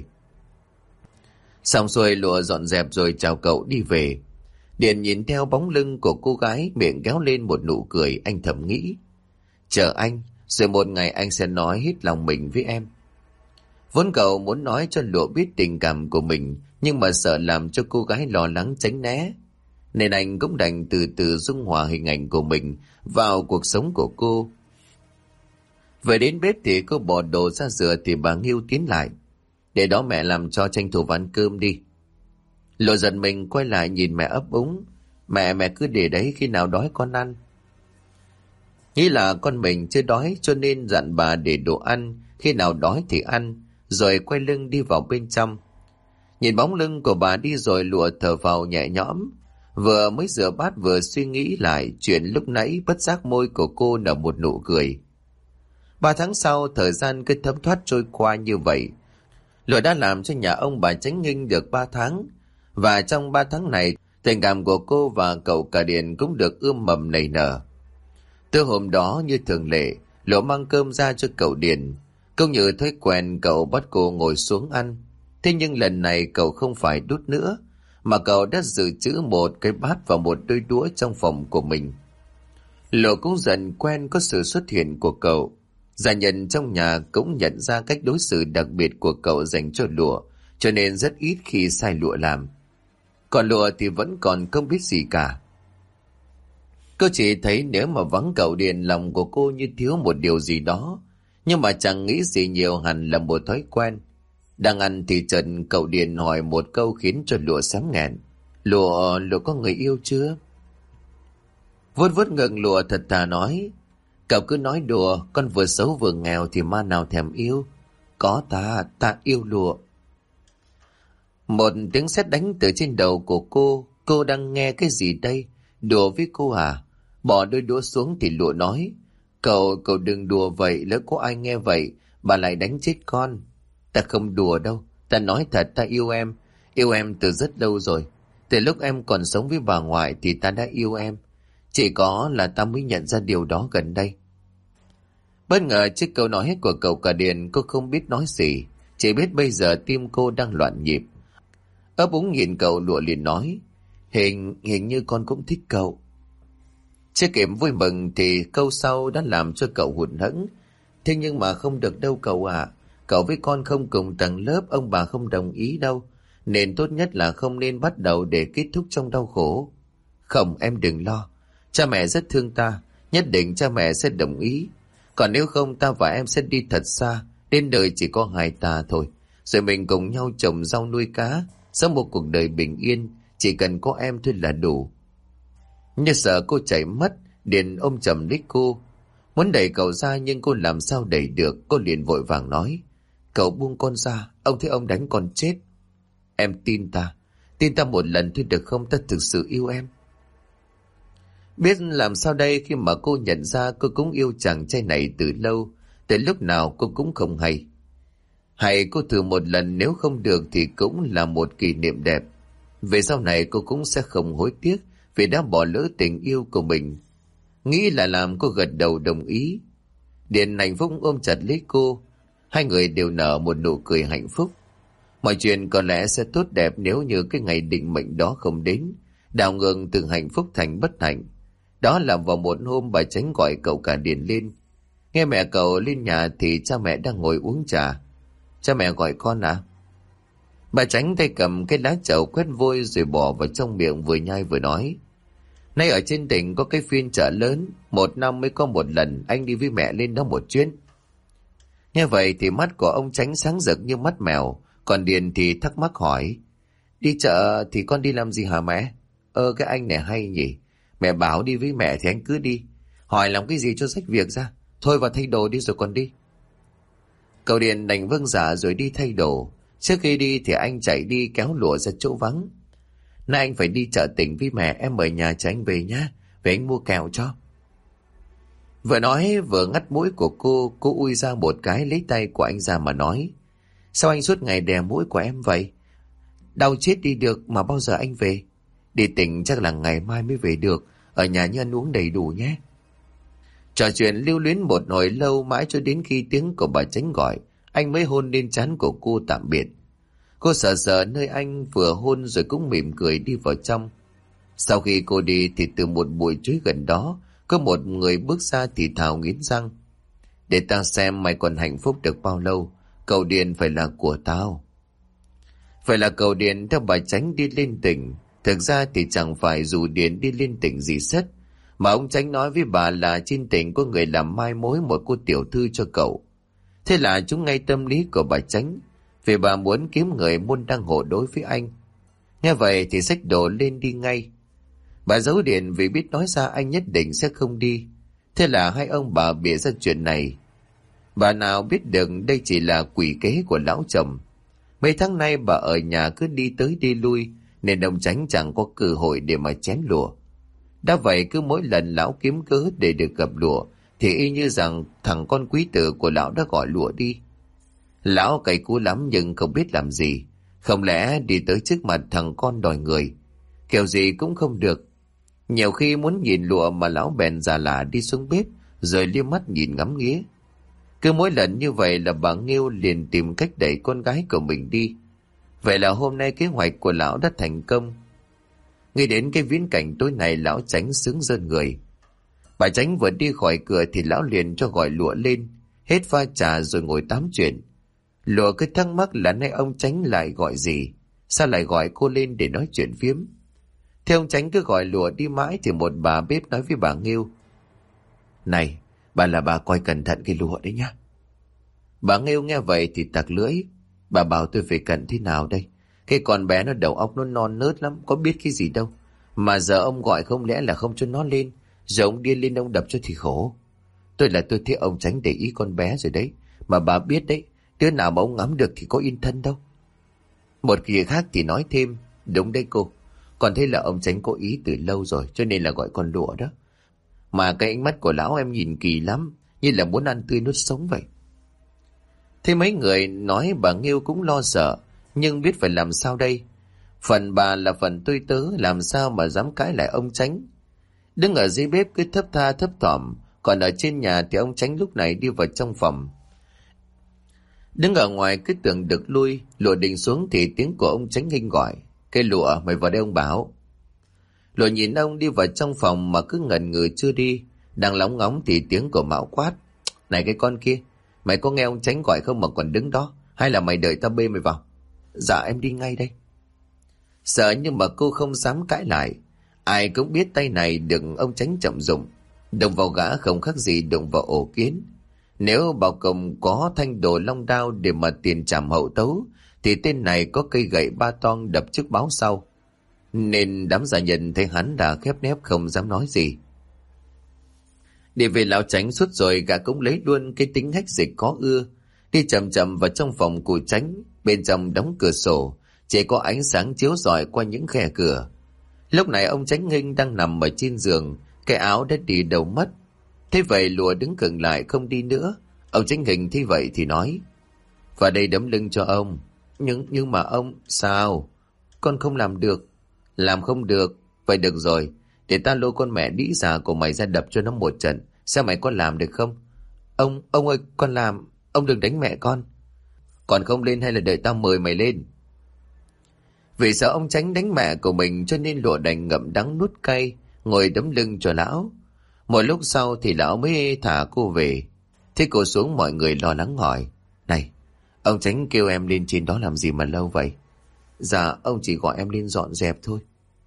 Xong xuôi Lụa dọn dẹp rồi chào cậu đi về. Điền nhìn theo bóng lưng của cô gái, miệng kéo lên một nụ cười. Anh thầm nghĩ, chờ anh, rồi một ngày anh sẽ nói hết lòng mình với em. Vốn cậu muốn nói cho Lụa biết tình cảm của mình, nhưng mà sợ làm cho cô gái lo lắng tránh né, nên anh cũng đành từ từ dung hòa hình ảnh của mình vào cuộc sống của cô. Về đến bếp thì cô bỏ đồ ra rửa thì bà Nghiêu tiến lại: để đó mẹ làm cho, tranh thủ ăn cơm đi. Lụa giật mình quay lại nhìn mẹ ấp úng: mẹ cứ để đấy, khi nào đói con ăn. Nghĩ là con mình chưa đói cho nên dặn bà để đồ ăn, khi nào đói thì ăn, rồi quay lưng đi vào bên trong. Nhìn bóng lưng của bà đi rồi Lụa thở vào nhẹ nhõm. Vừa mới rửa bát vừa suy nghĩ lại chuyện lúc nãy, bất giác môi của cô nở một nụ cười. 3 tháng sau, thời gian cứ thấm thoát trôi qua như vậy. Lụa đã làm cho nhà ông bà Chánh Nghinh được 3 tháng. Và trong 3 tháng này, tình cảm của cô và cậu cả Điền cũng được ươm mầm nảy nở. Từ hôm đó như thường lệ, Lụa mang cơm ra cho cậu Điền. Cũng như thói quen, cậu bắt cô ngồi xuống ăn. Thế nhưng lần này cậu không phải đút nữa, mà cậu đã dự trữ một cái bát và một đôi đũa trong phòng của mình. Lụa cũng dần quen có sự xuất hiện của cậu. Gia nhân trong nhà cũng nhận ra cách đối xử đặc biệt của cậu dành cho Lụa, cho nên rất ít khi sai Lụa làm. Còn lụa thì vẫn còn không biết gì cả. Cô chỉ thấy nếu mà vắng cậu Điền, lòng của cô như thiếu một điều gì đó, nhưng mà chẳng nghĩ gì nhiều, hẳn là một thói quen. Đang ăn thì chợt cậu Điền hỏi một câu khiến cho lụa sám nghẹn. Lụa có người yêu chưa? Vuốt vuốt ngực, lụa thật thà nói: Cậu cứ nói đùa, con vừa xấu vừa nghèo thì ma nào thèm yêu. Có ta yêu lụa. Một tiếng sét đánh từ trên đầu của cô đang nghe cái gì đây? Đùa với cô à? Bỏ đôi đũa xuống thì lụa nói: Cậu đừng đùa vậy, lỡ có ai nghe vậy bà lại đánh chết con. Ta không đùa đâu, ta nói thật, ta yêu em từ rất lâu rồi. Từ lúc em còn sống với bà ngoại thì ta đã yêu em. Chỉ có là ta mới nhận ra điều đó gần đây. Bất ngờ trước câu nói của cậu cả Điền, cô không biết nói gì, chỉ biết bây giờ tim cô đang loạn nhịp. Ấp úng nhìn cậu, lụa liền nói: Hình như con cũng thích cậu. Chưa kịp vui mừng thì câu sau đã làm cho cậu hụt hẫng. Thế nhưng mà không được đâu cậu ạ. Cậu với con không cùng tầng lớp, ông bà không đồng ý đâu. Nên tốt nhất là không nên bắt đầu để kết thúc trong đau khổ. Không, em đừng lo. Cha mẹ rất thương ta, nhất định cha mẹ sẽ đồng ý. Còn nếu không, ta và em sẽ đi thật xa, đến đời chỉ có hai ta thôi. Rồi mình cùng nhau trồng rau nuôi cá, sống một cuộc đời bình yên, chỉ cần có em thôi là đủ. Như sợ cô chạy mất, Điền ôm chầm lấy cô, muốn đẩy cậu ra nhưng cô làm sao đẩy được. Cô liền vội vàng nói: Cậu buông con ra, ông thấy ông đánh con chết. Em tin ta một lần thôi được không? Ta thực sự yêu em. Biết làm sao đây khi mà cô nhận ra cô cũng yêu chàng trai này từ lâu, từ lúc nào cô cũng không hay. Hay cô thử một lần, nếu không được thì cũng là một kỷ niệm đẹp. Về sau này cô cũng sẽ không hối tiếc vì đã bỏ lỡ tình yêu của mình. Nghĩ là làm, cô gật đầu đồng ý. Điền hạnh phúc ôm chặt lấy cô. Hai người đều nở một nụ cười hạnh phúc. Mọi chuyện có lẽ sẽ tốt đẹp nếu như cái ngày định mệnh đó không đến, đảo ngược từ hạnh phúc thành bất hạnh. Đó là vào một hôm bà Chánh gọi cậu cả Điền lên. Nghe mẹ cậu lên nhà thì cha mẹ đang ngồi uống trà. Cha mẹ gọi con à? Bà Chánh tay cầm cái lá trầu quét vôi rồi bỏ vào trong miệng, vừa nhai vừa nói: Nay ở trên tỉnh có cái phiên chợ lớn, một năm mới có một lần, anh đi với mẹ lên đó một chuyến. Nghe vậy thì mắt của ông Chánh sáng rực như mắt mèo, còn Điền thì thắc mắc hỏi: Đi chợ thì con đi làm gì hả mẹ? Cái anh này hay nhỉ, mẹ bảo đi với mẹ thì anh cứ đi, hỏi làm cái gì cho rách việc ra. Thôi vào thay đồ đi rồi còn đi. Cậu Điền đành vâng dạ rồi đi thay đồ. Trước khi đi thì anh chạy đi kéo lụa ra chỗ vắng. Nay anh phải đi chợ tỉnh với mẹ, em ở nhà chờ anh về nhá, về anh mua kẹo cho. Vừa nói vừa ngắt mũi của cô ui ra một cái lấy tay của anh ra mà nói: Sao anh suốt ngày đè mũi của em vậy? Đau chết đi được mà bao giờ anh về? Đi tỉnh chắc là ngày mai mới về được, ở nhà như ăn uống đầy đủ nhé. Trò chuyện lưu luyến một hồi lâu, mãi cho đến khi tiếng của bà Chánh gọi, anh mới hôn lên trán của cô tạm biệt. Cô sợ sợ nơi anh vừa hôn rồi cũng mỉm cười đi vào trong. Sau khi cô đi thì từ một bụi chuối gần đó có một người bước ra thì thào nghiến răng: Để tao xem mày còn hạnh phúc được bao lâu, cậu Điền phải là của tao. Phải là cậu Điền theo bà Chánh đi lên tỉnh. Thực ra thì chẳng phải dù Điền đi lên tỉnh gì hết, mà ông Chánh nói với bà là trên tỉnh có người làm mai mối một cô tiểu thư cho cậu. Thế là chúng ngay tâm lý của bà Chánh, vì bà muốn kiếm người môn đăng hộ đối với anh. Nghe vậy thì xách đồ lên đi ngay. Bà giấu Điền vì biết nói ra anh nhất định sẽ không đi. Thế là hai ông bà bịa ra chuyện này. Bà nào biết được đây chỉ là quỷ kế của lão chồng. Mấy tháng nay bà ở nhà cứ đi tới đi lui, nên ông Chánh chẳng có cơ hội để mà chén lụa. Đã vậy cứ mỗi lần lão kiếm cớ để được gặp lụa thì y như rằng thằng con quý tử của lão đã gọi lụa đi. Lão cay cú lắm nhưng không biết làm gì. Không lẽ đi tới trước mặt thằng con đòi người, kiểu gì cũng không được. Nhiều khi muốn nhìn lụa mà lão bèn già lả đi xuống bếp rồi liếc mắt nhìn ngắm nghía. Cứ mỗi lần như vậy là bà Nghiêu liền tìm cách đẩy con gái của mình đi. Vậy là hôm nay kế hoạch của lão đã thành công. Nghĩ đến cái viễn cảnh tối nay, lão Chánh sướng rơn người. Bà Chánh vừa đi khỏi cửa thì lão liền cho gọi lụa lên, hết pha trà rồi ngồi tám chuyện. Lụa cứ thắc mắc là nay ông Chánh lại gọi gì. sao lại gọi cô lên để nói chuyện phiếm. Thế ông Chánh cứ gọi Lụa đi mãi thì một bà bếp nói với bà Nghêu: "Này, bà là bà coi cẩn thận cái Lụa đấy nhá." Bà Nghêu nghe vậy thì tặc lưỡi: "Bà bảo tôi phải cẩn thế nào đây? Cái con bé nó đầu óc nó non nớt lắm, có biết cái gì đâu. Mà giờ ông gọi không lẽ là không cho nó lên, giờ ông điên lên ông đập cho thì khổ. Tôi thấy ông Chánh để ý con bé rồi đấy. Mà bà biết đấy, đứa nào mà ông ngắm được thì có yên thân đâu." Một người khác thì nói thêm: "Đúng đấy cô, còn thấy là ông Chánh có ý từ lâu rồi, cho nên là gọi con Lụa đó. Mà cái ánh mắt của lão em nhìn kỳ lắm, như là muốn ăn tươi nuốt sống vậy." Thế mấy người nói bà Nghêu cũng lo sợ, nhưng biết phải làm sao đây. Phần bà là phần tôi tớ, làm sao mà dám cãi lại ông Chánh. Đứng ở dưới bếp cứ thấp tha thấp thỏm, còn ở trên nhà thì ông Chánh lúc này đi vào trong phòng. Đứng ở ngoài cứ tưởng được lui, Lụa định xuống thì tiếng của ông Chánh nghênh gọi: "Cái Lụa, mày vào đây ông bảo." Lụa nhìn ông đi vào trong phòng mà cứ ngần ngừ chưa đi. Đang lóng ngóng thì tiếng của Mão quát: "Này cái con kia, mày có nghe ông Chánh gọi không mà còn đứng đó, hay là mày đợi tao bê mày vào?" "Dạ em đi ngay đây." Sợ nhưng mà cô không dám cãi lại. Ai cũng biết tay này được ông Chánh trọng dụng, đụng vào gã không khác gì đụng vào ổ kiến. Nếu Bảo Công có thanh đồ long đao để mà tiền trảm hậu tấu, thì tên này có cây gậy ba toang đập trước báo sau. Nên đám gia nhân thấy hắn đã khép nép không dám nói gì. Để về lão Chánh suốt rồi, gã cũng lấy luôn cái tính hách dịch có ưa, đi chậm chậm vào trong phòng của Chánh. Bên trong đóng cửa sổ, chỉ có ánh sáng chiếu rọi qua những khe cửa. Lúc này ông Chánh Nghinh đang nằm ở trên giường, cái áo đã đi đầu mất. Thế vậy Lụa đứng khựng lại không đi nữa. Ông Chánh Nghinh thấy vậy thì nói: "Vào đây đấm lưng cho ông." Nhưng mà ông..." "Sao? Con không làm được." "Làm không được? Vậy được rồi, để ta lôi con mẹ đĩ già của mày ra đập cho nó một trận, xem mày có làm được không." Ông ơi, con làm." "Ông đừng đánh mẹ con." "Còn không lên hay là đợi tao mời mày lên?" Vì sợ ông Chánh đánh mẹ của mình cho nên Lụa đành ngậm đắng nuốt cay, ngồi đấm lưng cho lão. Một lúc sau thì lão mới thả cô về. Thế cô xuống, mọi người lo lắng hỏi: "Này, ông Chánh kêu em lên trên đó làm gì mà lâu vậy?" "Dạ, ông chỉ gọi em lên dọn dẹp thôi."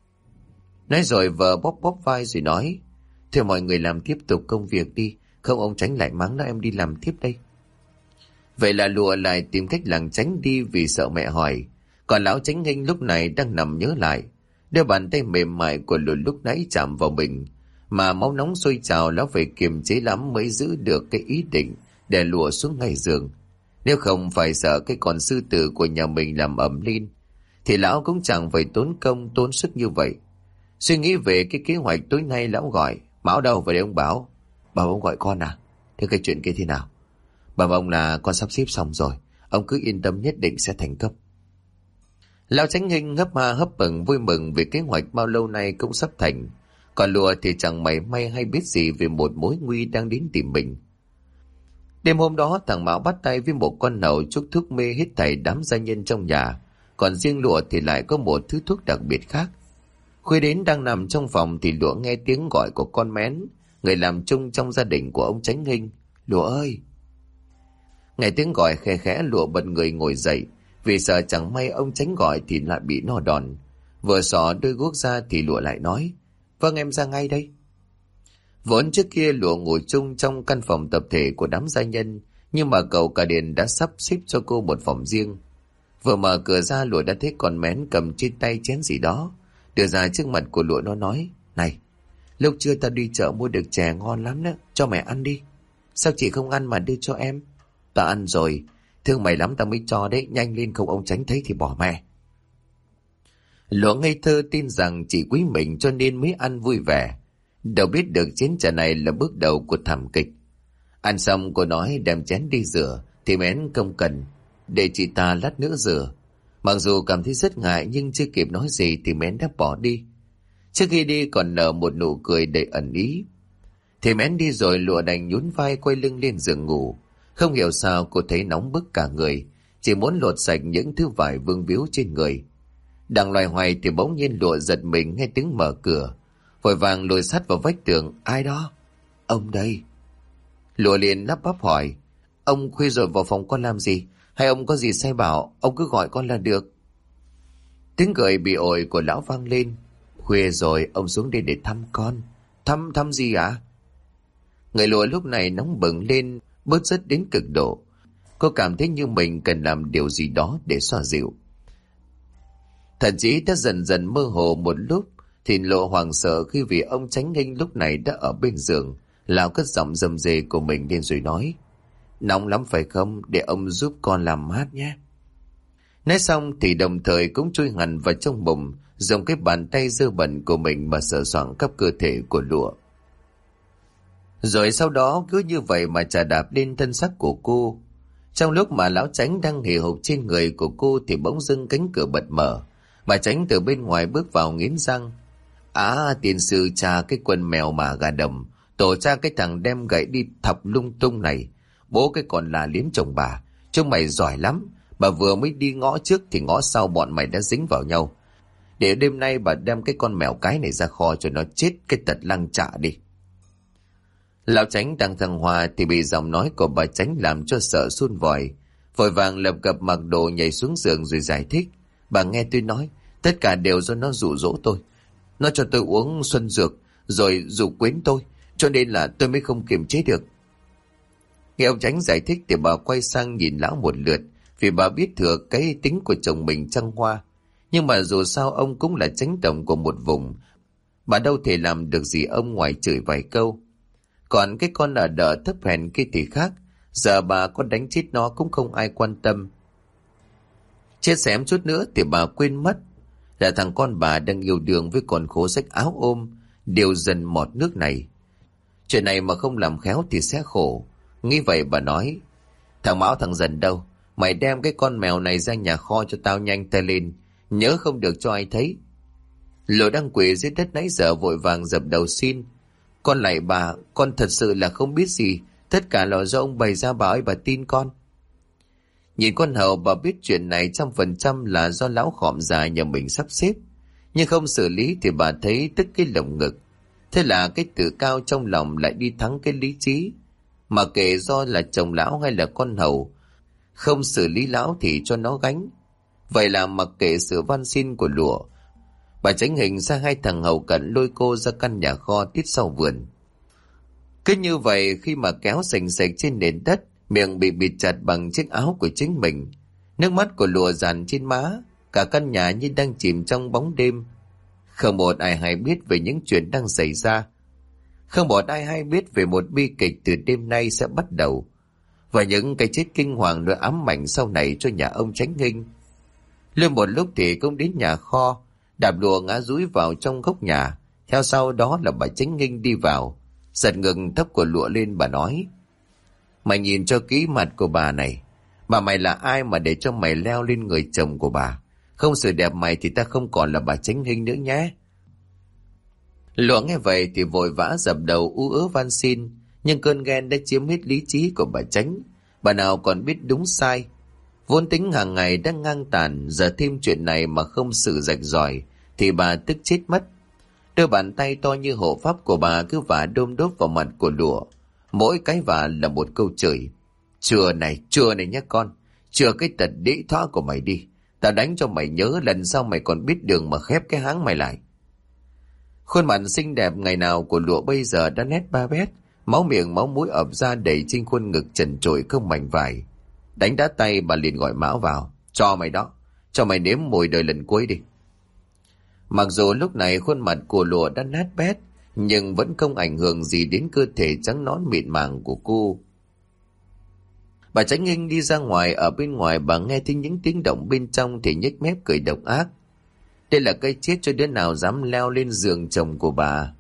Nói rồi vợ bóp bóp vai rồi nói: "Thôi mọi người làm tiếp tục công việc đi, không ông Chánh lại mắng đó em đi làm tiếp đây." Vậy là Lụa lại tìm cách lảng tránh đi vì sợ mẹ hỏi. Còn lão Chánh Nghinh lúc này đang nằm nhớ lại. Đôi bàn tay mềm mại của Lụa lúc nãy chạm vào mình, mà máu nóng sôi trào, lão phải kiềm chế lắm mới giữ được cái ý định để Lụa xuống ngay giường. Nếu không phải sợ cái con sư tử của nhà mình làm ẩm lên, thì lão cũng chẳng phải tốn công tốn sức như vậy. Suy nghĩ về cái kế hoạch tối nay, lão gọi: "Bảo đâu vậy ông Bảo?" "Bảo ông gọi con à? Thế cái chuyện kia thế nào?" "Bảo ông là con sắp xếp xong rồi, ông cứ yên tâm, nhất định sẽ thành công." Lão Chánh Nghinh hấp ha hấp bừng vui mừng vì kế hoạch bao lâu nay cũng sắp thành. Còn Lụa thì chẳng mảy may hay biết gì về một mối nguy đang đến tìm mình. Đêm hôm đó thằng Mão bắt tay với một con nậu chuốc thuốc mê hết thảy đám gia nhân trong nhà. Còn riêng Lụa thì lại có một thứ thuốc đặc biệt khác. Khuya đến đang nằm trong phòng thì Lụa nghe tiếng gọi của con Mén, người làm chung trong gia đình của ông Chánh Nghinh: "Lụa ơi!" Nghe tiếng gọi khe khẽ, Lụa bật người ngồi dậy, vì sợ chẳng may ông Chánh gọi thì lại bị no đòn. Vừa xỏ đôi guốc ra thì Lụa lại nói: "Vâng, em ra ngay đây." Vốn trước kia Lụa ngủ chung trong căn phòng tập thể của đám gia nhân, nhưng mà cậu cả Điền đã sắp xếp cho cô một phòng riêng. Vừa mở cửa ra, Lụa đã thấy con Mén cầm trên tay chén gì đó, đưa ra trước mặt của Lụa. Nó nói: "Này, lúc trưa ta đi chợ mua được chè ngon lắm đó, cho mẹ ăn đi." "Sao chị không ăn mà đưa cho em?" "Ta ăn rồi, thương mày lắm ta mới cho đấy, nhanh lên không ông Chánh thấy thì bỏ mẹ." Lụa ngây thơ tin rằng chị quý mình cho nên mới ăn vui vẻ, đâu biết được chén trà này là bước đầu của thảm kịch. Ăn xong cô nói đem chén đi rửa, thì Mén không cần, để chị ta lát nữa rửa. Mặc dù cảm thấy rất ngại nhưng chưa kịp nói gì thì Mén đã bỏ đi. Trước khi đi còn nở một nụ cười đầy ẩn ý. Thì Mén đi rồi, Lụa đành nhún vai quay lưng lên giường ngủ. Không hiểu sao cô thấy nóng bức cả người, chỉ muốn lột sạch những thứ vải vương víu trên người. Đang loay hoay thì bỗng nhiên Lụa giật mình nghe tiếng mở cửa, vội vàng lùi sát vào vách tường. "Ai đó?" "Ông đây." Lụa liền lắp bắp hỏi: "Ông khuya rồi vào phòng con làm gì? Hay ông có gì sai bảo? Ông cứ gọi con là được." Tiếng cười bị ổi của lão vang lên. Khuya rồi, ông xuống đây để thăm con. Thăm gì ạ? Người lùa lúc này nóng bừng lên, bớt rứt đến cực độ. Cô cảm thấy như mình cần làm điều gì đó để xoa dịu. Thần chí đã dần dần mơ hồ một lúc, thì lộ hoảng sợ khi vì ông Chánh Nghinh lúc này đã ở bên giường. Lão cất giọng rầm rề của mình lên rồi nói: Nóng lắm phải không? Để ông giúp con làm mát nhé. Nói xong thì đồng thời cũng chui hẳn vào trong bụng, dùng cái bàn tay dơ bẩn của mình mà sờ soạng khắp cơ thể của lụa. Rồi sau đó cứ như vậy mà chà đạp lên thân xác của cô. Trong lúc mà lão Chánh đang hì hục trên người của cô thì bỗng dưng cánh cửa bật mở. Bà Chánh từ bên ngoài bước vào nghiến răng: Tiền sư cha cái quần mèo mà gà đồng, tổ cha cái thằng đem gậy đi thọc lung tung này, bố cái còn là liếm chồng bà. Chúng mày giỏi lắm, bà vừa mới đi ngõ trước thì ngõ sau bọn mày đã dính vào nhau. Để đêm nay bà đem cái con mèo cái này ra kho cho nó chết cái tật lăng trạ đi. Lão Chánh đang thăng hoa thì bị giọng nói của bà Chánh làm cho sợ sun vòi, vội vàng lập cập mặc đồ nhảy xuống giường rồi giải thích: Bà nghe tôi nói, tất cả đều do nó dụ dỗ tôi. Nó cho tôi uống xuân dược rồi dụ quến tôi, cho nên là tôi mới không kiềm chế được. Nghe ông Chánh giải thích thì bà quay sang nhìn lão một lượt, vì bà biết thừa cái tính của chồng mình trăng hoa. Nhưng mà dù sao ông cũng là chánh tổng của một vùng, bà đâu thể làm được gì ông ngoài chửi vài câu. Còn cái con ở đợ thấp hèn kia thì khác, giờ bà có đánh chết nó cũng không ai quan tâm. Chết xém chút nữa thì bà quên mất là thằng con bà đang yêu đương với con khố rách áo ôm, đều dần mọt nước này. Chuyện này mà không làm khéo thì sẽ khổ. Nghĩ vậy bà nói: Thằng Mão thằng Dần đâu? Mày đem cái con mèo này ra nhà kho cho tao nhanh tay lên, nhớ không được cho ai thấy. Lô đang quỳ dưới đất nãy giờ vội vàng dập đầu xin: Con lạy bà, con thật sự là không biết gì, tất cả là do ông bày ra bà ơi, bà tin con. Nhìn con hầu bà biết chuyện này 100% là do lão khọm già nhà mình sắp xếp, nhưng không xử lý thì bà thấy tức cái lồng ngực. Thế là cái tự cao trong lòng lại đi thắng cái lý trí. Mà kể do là chồng lão hay là con hầu, không xử lý lão thì cho nó gánh. Vậy là mặc kệ sự van xin của lụa, bà Chánh hình ra hai thằng hầu cận lôi cô ra căn nhà kho tít sau vườn. Cứ như vậy khi mà kéo sành sạch trên nền đất, miệng bị bịt chặt bằng chiếc áo của chính mình, nước mắt của lụa dàn trên má, cả căn nhà như đang chìm trong bóng đêm. Không một ai hay biết về những chuyện đang xảy ra. Không một ai hay biết về một bi kịch từ đêm nay sẽ bắt đầu, và những cái chết kinh hoàng nỗi ám ảnh sau này cho nhà ông Chánh Nghinh. Lên một lúc thì cũng đến nhà kho, đạp lụa ngã dúi vào trong góc nhà. Theo sau đó là bà Chánh Nghinh đi vào, giật ngừng tóc của lụa lên. Bà nói: Mày nhìn cho kỹ mặt của bà này, mà mày là ai mà để cho mày leo lên người chồng của bà? Không sửa đẹp mày thì ta không còn là bà Chánh Nghinh nữa nhé. Lụa nghe vậy thì vội vã dập đầu ú ớ van xin, nhưng cơn ghen đã chiếm hết lý trí của bà Chánh. Bà nào còn biết đúng sai. Vốn tính hàng ngày đang ngang tàn, giờ thêm chuyện này mà không xử rạch ròi thì bà tức chết mất. Đôi bàn tay to như hộ pháp của bà cứ vả đôm đốp vào mặt của lụa. Mỗi cái vả là một câu chửi: Chừa này nhé con, chừa cái tật đĩ thoa của mày đi. Tao đánh cho mày nhớ, lần sau mày còn biết đường mà khép cái háng mày lại. Khuôn mặt xinh đẹp ngày nào của lụa bây giờ đã nét ba bét, máu miệng máu mũi ập ra đầy trên khuôn ngực trần trụi không mảnh vải. Đánh đá tay bà liền gọi Mão vào: Cho mày đó, cho mày nếm mùi đời lần cuối đi. Mặc dù lúc này khuôn mặt của lụa đã nát bét, nhưng vẫn không ảnh hưởng gì đến cơ thể trắng nõn mịn màng của cô. Bà Chánh Nghinh đi ra ngoài, ở bên ngoài bà nghe thấy những tiếng động bên trong thì nhếch mép cười độc ác. Đây là cái chết cho đứa nào dám leo lên giường chồng của bà.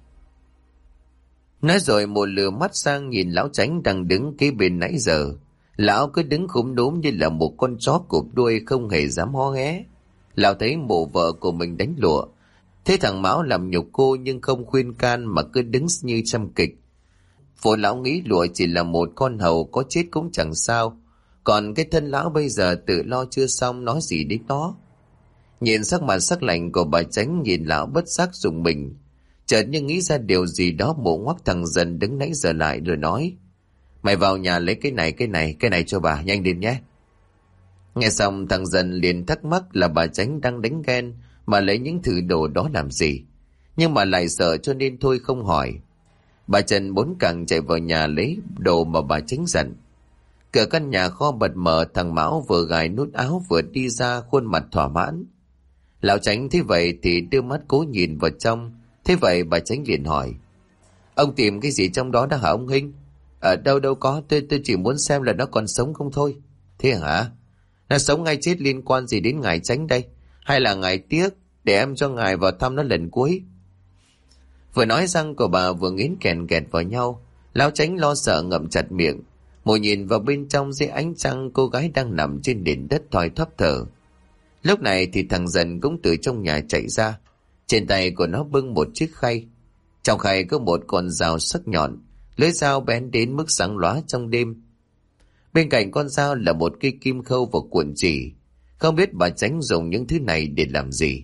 Nói rồi một lừa mắt sang nhìn lão Chánh đang đứng kế bên nãy giờ. Lão cứ đứng khúm núm như là một con chó cụp đuôi, không hề dám hó hé. Lão thấy mụ vợ của mình đánh lụa, thế thằng Mão làm nhục cô nhưng không khuyên can mà cứ đứng như xem kịch. Vội lão nghĩ lụa chỉ là một con hầu, có chết cũng chẳng sao. Còn cái thân lão bây giờ tự lo chưa xong, nói gì đến nó. Nhìn sắc mặt sắc lạnh của bà Chánh, nhìn lão bất giác rùng mình. Chợt như nghĩ ra điều gì đó, mụ ngoắc thằng Dần đứng nãy giờ lại rồi nói: Mày vào nhà lấy cái này cho bà, nhanh lên nhé. Nghe xong thằng Dần liền thắc mắc là bà Chánh đang đánh ghen, mà lấy những thứ đồ đó làm gì. Nhưng mà lại sợ cho nên thôi không hỏi. Bà Trần bốn càng chạy vào nhà lấy đồ mà bà Tránh dặn. Cửa căn nhà kho bật mở, thằng Mão vừa gài nút áo vừa đi ra, khuôn mặt thỏa mãn. Lão Tránh thấy vậy thì đưa mắt cố nhìn vào trong. Thế vậy bà Tránh liền hỏi: Ông tìm cái gì trong đó đó hả ông Hinh? Ở đâu có, tôi chỉ muốn xem là nó còn sống không thôi. Thế hả? Nó sống hay chết liên quan gì đến ngài Tránh đây? Hay là ngài tiếc để em cho ngài vào thăm nó lần cuối? Vừa nói răng của bà vừa nghiến kèn kẹt vào nhau. Lão Tránh lo sợ ngậm chặt miệng. Mộ nhìn vào bên trong dưới ánh trăng, cô gái đang nằm trên nền đất thoi thóp thở. Lúc này thì thằng Dần cũng từ trong nhà chạy ra. Trên tay của nó bưng một chiếc khay. Trong khay có một con dao sắc nhọn, lưỡi dao bén đến mức sáng lóa trong đêm. Bên cạnh con dao là một cây kim khâu và cuộn chỉ. Không biết bà Tránh dùng những thứ này để làm gì.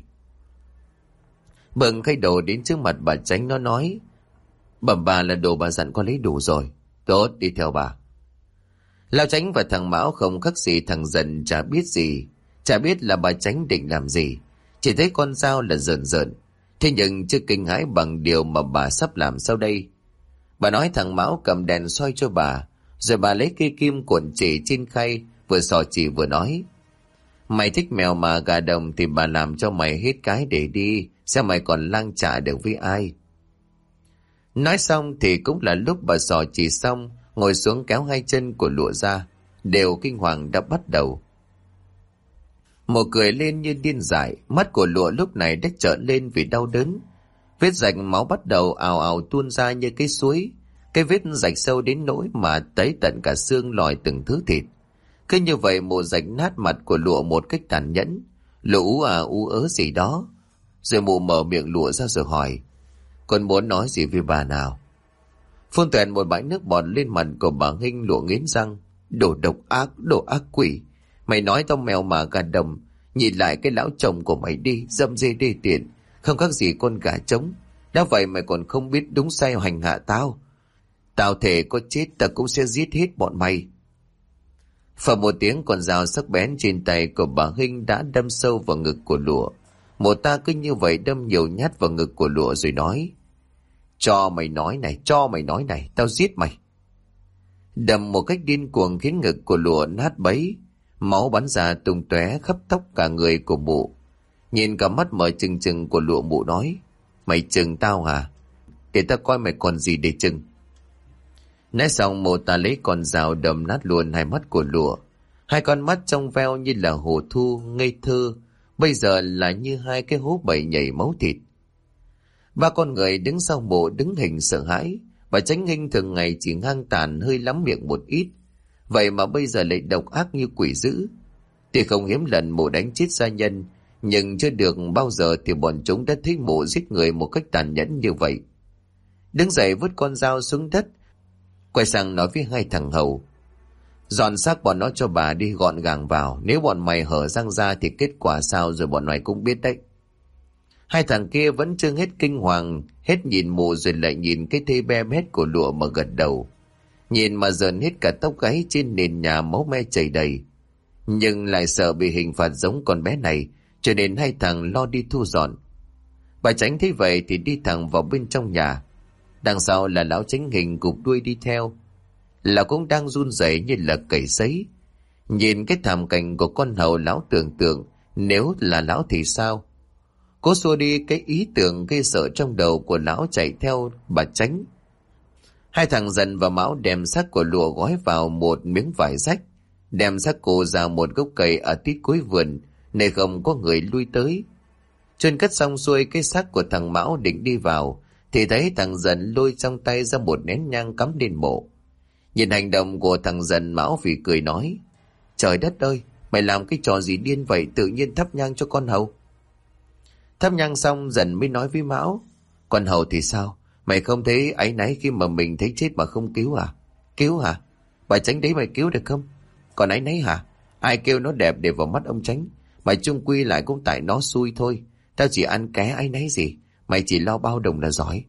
Bưng khay đồ đến trước mặt bà Tránh, nó nói: Bẩm bà là đồ bà dặn con lấy đủ rồi. Tốt, đi theo bà. Lão Tránh và thằng Mão không khác gì thằng Dần, chả biết gì, chả biết là bà Tránh định làm gì. Chỉ thấy con dao là rợn rợn. Thế nhưng chưa kinh hãi bằng điều mà bà sắp làm sau đây. Bà nói thằng Mão cầm đèn soi cho bà, rồi bà lấy cây kim cuộn chỉ trên khay, vừa sò chỉ vừa nói: Mày thích mèo mà gà đồng thì bà làm cho mày hết cái để đi, xem mày còn lang trả được với ai. Nói xong thì cũng là lúc bà sò chỉ xong, ngồi xuống kéo hai chân của lụa ra. Đều kinh hoàng đã bắt đầu. Một cười lên như điên dại, mắt của lụa lúc này đã trợn lên vì đau đớn. Vết rạch máu bắt đầu ào ào tuôn ra như cái suối. Cái vết rạch sâu đến nỗi mà tới tận cả xương lòi từng thứ thịt. Cứ như vậy mụ rạch nát mặt của lụa một cách tàn nhẫn. Lũ ú ớ gì đó. Rồi mụ mở miệng lụa ra rồi hỏi: Con muốn nói gì với bà nào? Phun toẹn một bãi nước bọt lên mặt của bà Hinh. Lụa nghiến răng: Đồ độc ác, đồ ác quỷ. Mày nói tao mèo mà gà đồng. Nhìn lại cái lão chồng của mày đi, dâm dê đê tiện, không khác gì con gà trống. Đã vậy mày còn không biết đúng sai hành hạ tao. Tao thề có chết tao cũng sẽ giết hết bọn mày. Phầm một tiếng, con dao sắc bén trên tay của bà Hinh đã đâm sâu vào ngực của lụa. Một ta cứ như vậy đâm nhiều nhát vào ngực của lụa rồi nói: Cho mày nói này, tao giết mày. Đâm một cách điên cuồng khiến ngực của lụa nát bấy. Máu bắn ra tung tóe khắp tóc cả người của mụ. Nhìn cả mắt mở trừng trừng của lụa, mụ nói: Mày chừng tao hả? Để tao coi mày còn gì để chừng. Nói xong mụ ta lấy con dao đâm nát luôn hai mắt của lụa. Hai con mắt trong veo như là hồ thu ngây thơ, bây giờ là như hai cái hố bầy nhảy máu thịt. Ba con người đứng sau mộ đứng hình sợ hãi. Bà Chánh Hinh thường ngày chỉ ngang tàn hơi lắm miệng một ít, vậy mà bây giờ lại độc ác như quỷ dữ. Thì không hiếm lần mụ đánh chết gia nhân, nhưng chưa được bao giờ thì bọn chúng đã thấy mụ giết người một cách tàn nhẫn như vậy. Đứng dậy vứt con dao xuống đất, quay sang nói với hai thằng hầu: Dọn xác bọn nó cho bà đi, gọn gàng vào. Nếu bọn mày hở răng ra thì kết quả sao rồi bọn mày cũng biết đấy. Hai thằng kia vẫn chưa hết kinh hoàng, hết nhìn mụ rồi lại nhìn cái thây be bét của lụa mà gật đầu. Nhìn mà rợn hết cả tóc gáy, trên nền nhà máu me chảy đầy. Nhưng lại sợ bị hình phạt giống con bé này, cho nên hai thằng lo đi thu dọn. Bà Chánh thấy vậy thì đi thẳng vào bên trong nhà. Đằng sau là lão Chánh Hình cụp đuôi đi theo. Lão cũng đang run rẩy như là cầy sấy. Nhìn cái thảm cảnh của con hầu, lão tưởng tượng nếu là lão thì sao. Cố xua đi cái ý tưởng gây sợ trong đầu của lão, chạy theo bà Chánh. Hai thằng Dần và Mão đem xác của lụa gói vào một miếng vải rách, đem xác cô ra một gốc cây ở tít cuối vườn, nơi không có người lui tới. Chôn cất xong xuôi cái xác của thằng Mão định đi vào, thì thấy thằng Dần lôi trong tay ra một nén nhang cắm lên mộ. Nhìn hành động của thằng Dần, Mão phì cười nói: Trời đất ơi, mày làm cái trò gì điên vậy, tự nhiên thắp nhang cho con hầu. Thắp nhang xong, Dần mới nói với Mão: Con hầu thì sao? Mày không thấy áy náy khi mà mình thấy chết mà không cứu à? Cứu hả? Bà Chánh đấy mày cứu được không? Còn áy náy hả? Ai kêu nó đẹp để vào mắt ông Chánh? Mày chung quy lại cũng tại nó xui thôi. Tao chỉ ăn ké áy náy gì. Mày chỉ lo bao đồng là giỏi.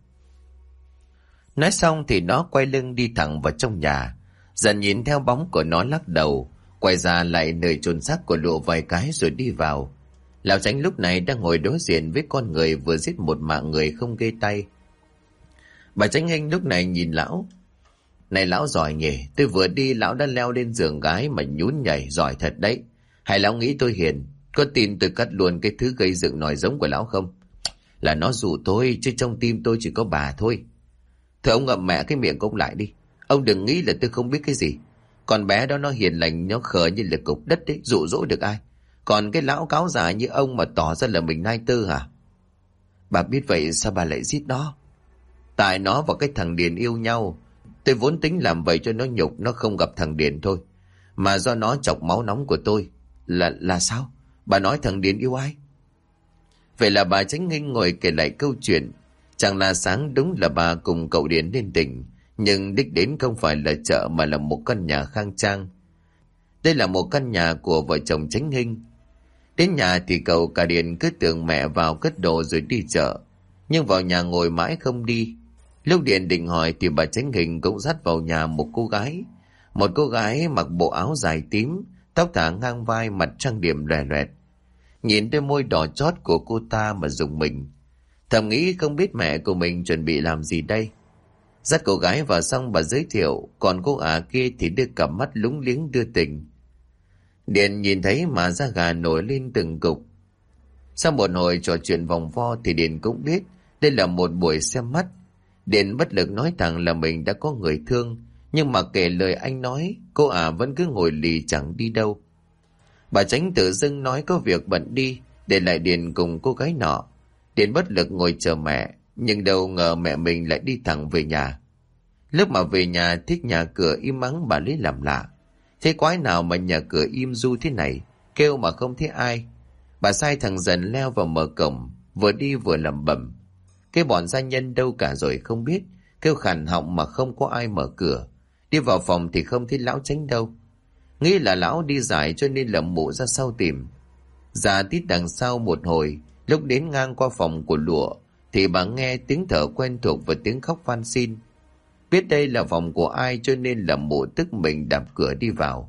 Nói xong thì nó quay lưng đi thẳng vào trong nhà. Dần nhìn theo bóng của nó lắc đầu, quay ra lại nơi chôn xác của lụa vài cái rồi đi vào. Lão Chánh lúc này đang ngồi đối diện với con người vừa giết một mạng người không ghê tay. Bà Chánh Hinh lúc này nhìn lão. Này lão giỏi nhỉ, tôi vừa đi lão đã leo lên giường gái mà nhún nhảy, giỏi thật đấy. Hay lão nghĩ tôi hiền, có tin tôi cắt luôn cái thứ gây dựng nòi giống của lão không? Là nó dụ tôi, chứ trong tim tôi chỉ có bà thôi. Thôi ông ngậm mẹ cái miệng của ông lại đi. Ông đừng nghĩ là tôi không biết cái gì. Con bé đó nó hiền lành, nó khờ như là cục đất đấy, dụ dỗ được ai? Còn cái lão cáo già như ông mà tỏ ra là mình nai tư hả? Bà biết vậy sao bà lại giết nó? Tại nó và cái thằng Điền yêu nhau. Tôi vốn tính làm vậy cho nó nhục, nó không gặp thằng Điền thôi. Mà do nó chọc máu nóng của tôi. Là sao? Bà nói thằng Điền yêu ai? Vậy là bà Chánh Nghinh ngồi kể lại câu chuyện. Chẳng là sáng đúng là bà cùng cậu Điền lên tỉnh, nhưng đích đến không phải là chợ mà là một căn nhà khang trang. Đây là một căn nhà của vợ chồng Chánh Nghinh. Đến nhà thì cậu cả Điền cứ tưởng mẹ vào cất đồ rồi đi chợ, nhưng vào nhà ngồi mãi không đi. Lúc Điền định hỏi thì bà Chánh Nghinh cũng dắt vào nhà một cô gái. Một cô gái mặc bộ áo dài tím, tóc thả ngang vai, mặt trang điểm lòe loẹt. Nhìn đôi môi đỏ chót của cô ta mà rùng mình. Thầm nghĩ không biết mẹ của mình chuẩn bị làm gì đây. Dắt cô gái vào xong bà giới thiệu, còn cô ả kia thì đưa cặp mắt lúng liếng đưa tình. Điền nhìn thấy mà da gà nổi lên từng cục. Sau một hồi trò chuyện vòng vo thì Điền cũng biết đây là một buổi xem mắt. Điền bất lực nói thẳng là mình đã có người thương, nhưng mà kể lời anh nói, cô ả vẫn cứ ngồi lì chẳng đi đâu. Bà Chánh tự dưng nói có việc bận đi, để lại Điền cùng cô gái nọ. Điền bất lực ngồi chờ mẹ, nhưng đâu ngờ mẹ mình lại đi thẳng về nhà. Lúc mà về nhà thích nhà cửa im ắng, bà lấy làm lạ. Thế quái nào mà nhà cửa im ru thế này, kêu mà không thấy ai. Bà sai thằng Dần leo vào mở cổng, vừa đi vừa lẩm bẩm. Cái bọn gia nhân đâu cả rồi không biết, kêu khàn họng mà không có ai mở cửa. Đi vào phòng thì không thấy lão Chánh đâu. Nghĩ là lão đi giải cho nên là mụ ra sau tìm. Ra tít đằng sau một hồi, lúc đến ngang qua phòng của Lụa thì bà nghe tiếng thở quen thuộc và tiếng khóc van xin. Biết đây là phòng của ai cho nên là mụ tức mình đạp cửa đi vào.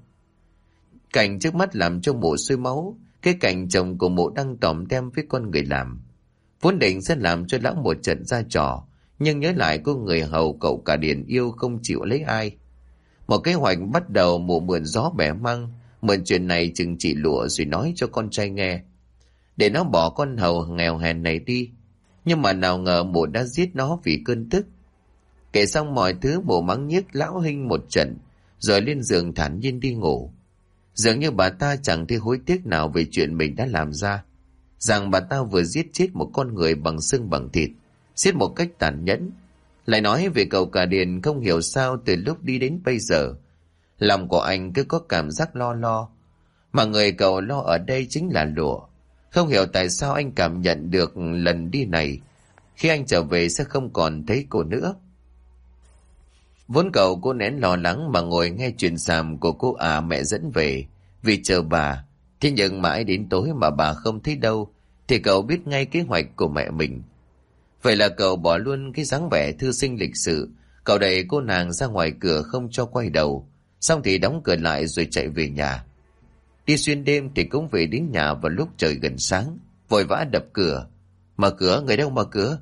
Cảnh trước mắt làm cho mụ sôi máu. Cái cảnh chồng của mụ đang tòm tem với con người làm. Vốn định sẽ làm cho lão một trận ra trò, nhưng nhớ lại có người hầu cậu cả Điền yêu không chịu lấy ai. Một kế hoạch bắt đầu, mụ mượn gió bẻ măng, mượn chuyện này chừng chị Lụa rồi nói cho con trai nghe, để nó bỏ con hầu nghèo hèn này đi. Nhưng mà nào ngờ mụ đã giết nó vì cơn tức. Kể xong mọi thứ, mụ mắng nhiếc lão Hinh một trận, rồi lên giường thản nhiên đi ngủ. Dường như bà ta chẳng thấy hối tiếc nào về chuyện mình đã làm ra, rằng bà ta vừa giết chết một con người bằng xương bằng thịt, giết một cách tàn nhẫn. Lại nói về cậu cả Điền, không hiểu sao từ lúc đi đến bây giờ, lòng của anh cứ có cảm giác lo lo. Mà người cậu lo ở đây chính là Lụa. Không hiểu tại sao anh cảm nhận được lần đi này, khi anh trở về sẽ không còn thấy cô nữa. Vốn cậu cô nén lo lắng mà ngồi nghe chuyện xàm của cô ả mẹ dẫn về, vì chờ bà. Thế nhưng mãi đến tối mà bà không thấy đâu, thì cậu biết ngay kế hoạch của mẹ mình. Vậy là cậu bỏ luôn cái dáng vẻ thư sinh lịch sự, cậu đẩy cô nàng ra ngoài cửa không cho quay đầu, xong thì đóng cửa lại rồi chạy về nhà. Đi xuyên đêm thì cũng về đến nhà vào lúc trời gần sáng, vội vã đập cửa. Mở cửa, người đâu mở cửa?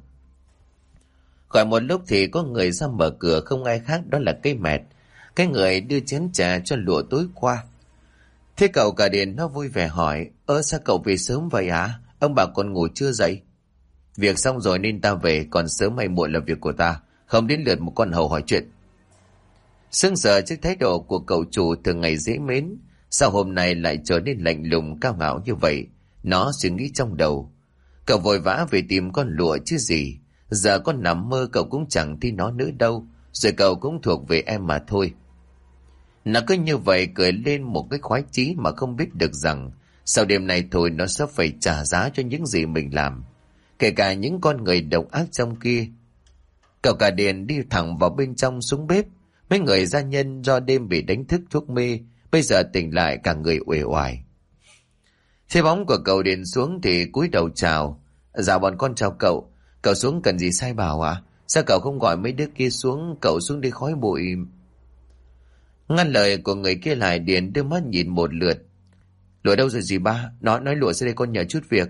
Khỏi một lúc thì có người ra mở cửa, không ai khác đó là cây Mẹt, cái người đưa chén trà cho Lụa tối qua. Thế cậu cả Điền nó vui vẻ hỏi, sao cậu về sớm vậy hả? Ông bà còn ngủ chưa dậy? Việc xong rồi nên ta về, còn sớm hay muộn là việc của ta, không đến lượt một con hầu hỏi chuyện. Sững sờ trước thái độ của cậu chủ thường ngày dễ mến, sao hôm nay lại trở nên lạnh lùng cao ngạo như vậy? Nó suy nghĩ trong đầu. Cậu vội vã về tìm con Lụa chứ gì. Giờ con nằm mơ cậu cũng chẳng tin nó nữa đâu, rồi cậu cũng thuộc về em mà thôi. Nó cứ như vậy cười lên một cái khoái chí mà không biết được rằng sau đêm này thôi nó sẽ phải trả giá cho những gì mình làm, kể cả những con người độc ác trong kia. Cậu cả Điền đi thẳng vào bên trong xuống bếp. Mấy người gia nhân do đêm bị đánh thức thuốc mê, bây giờ tỉnh lại cả người uể oải. Thấy bóng của cậu Điền xuống thì cúi đầu chào. Dạ bọn con chào cậu. Cậu xuống cần gì sai bảo à? Sao cậu không gọi mấy đứa kia xuống? Cậu xuống đi khói bụi. Ngăn lời của người kia lại, Điền đưa mắt nhìn một lượt. Lụa đâu rồi dì ba? Nói lụa ra đây con nhờ chút việc.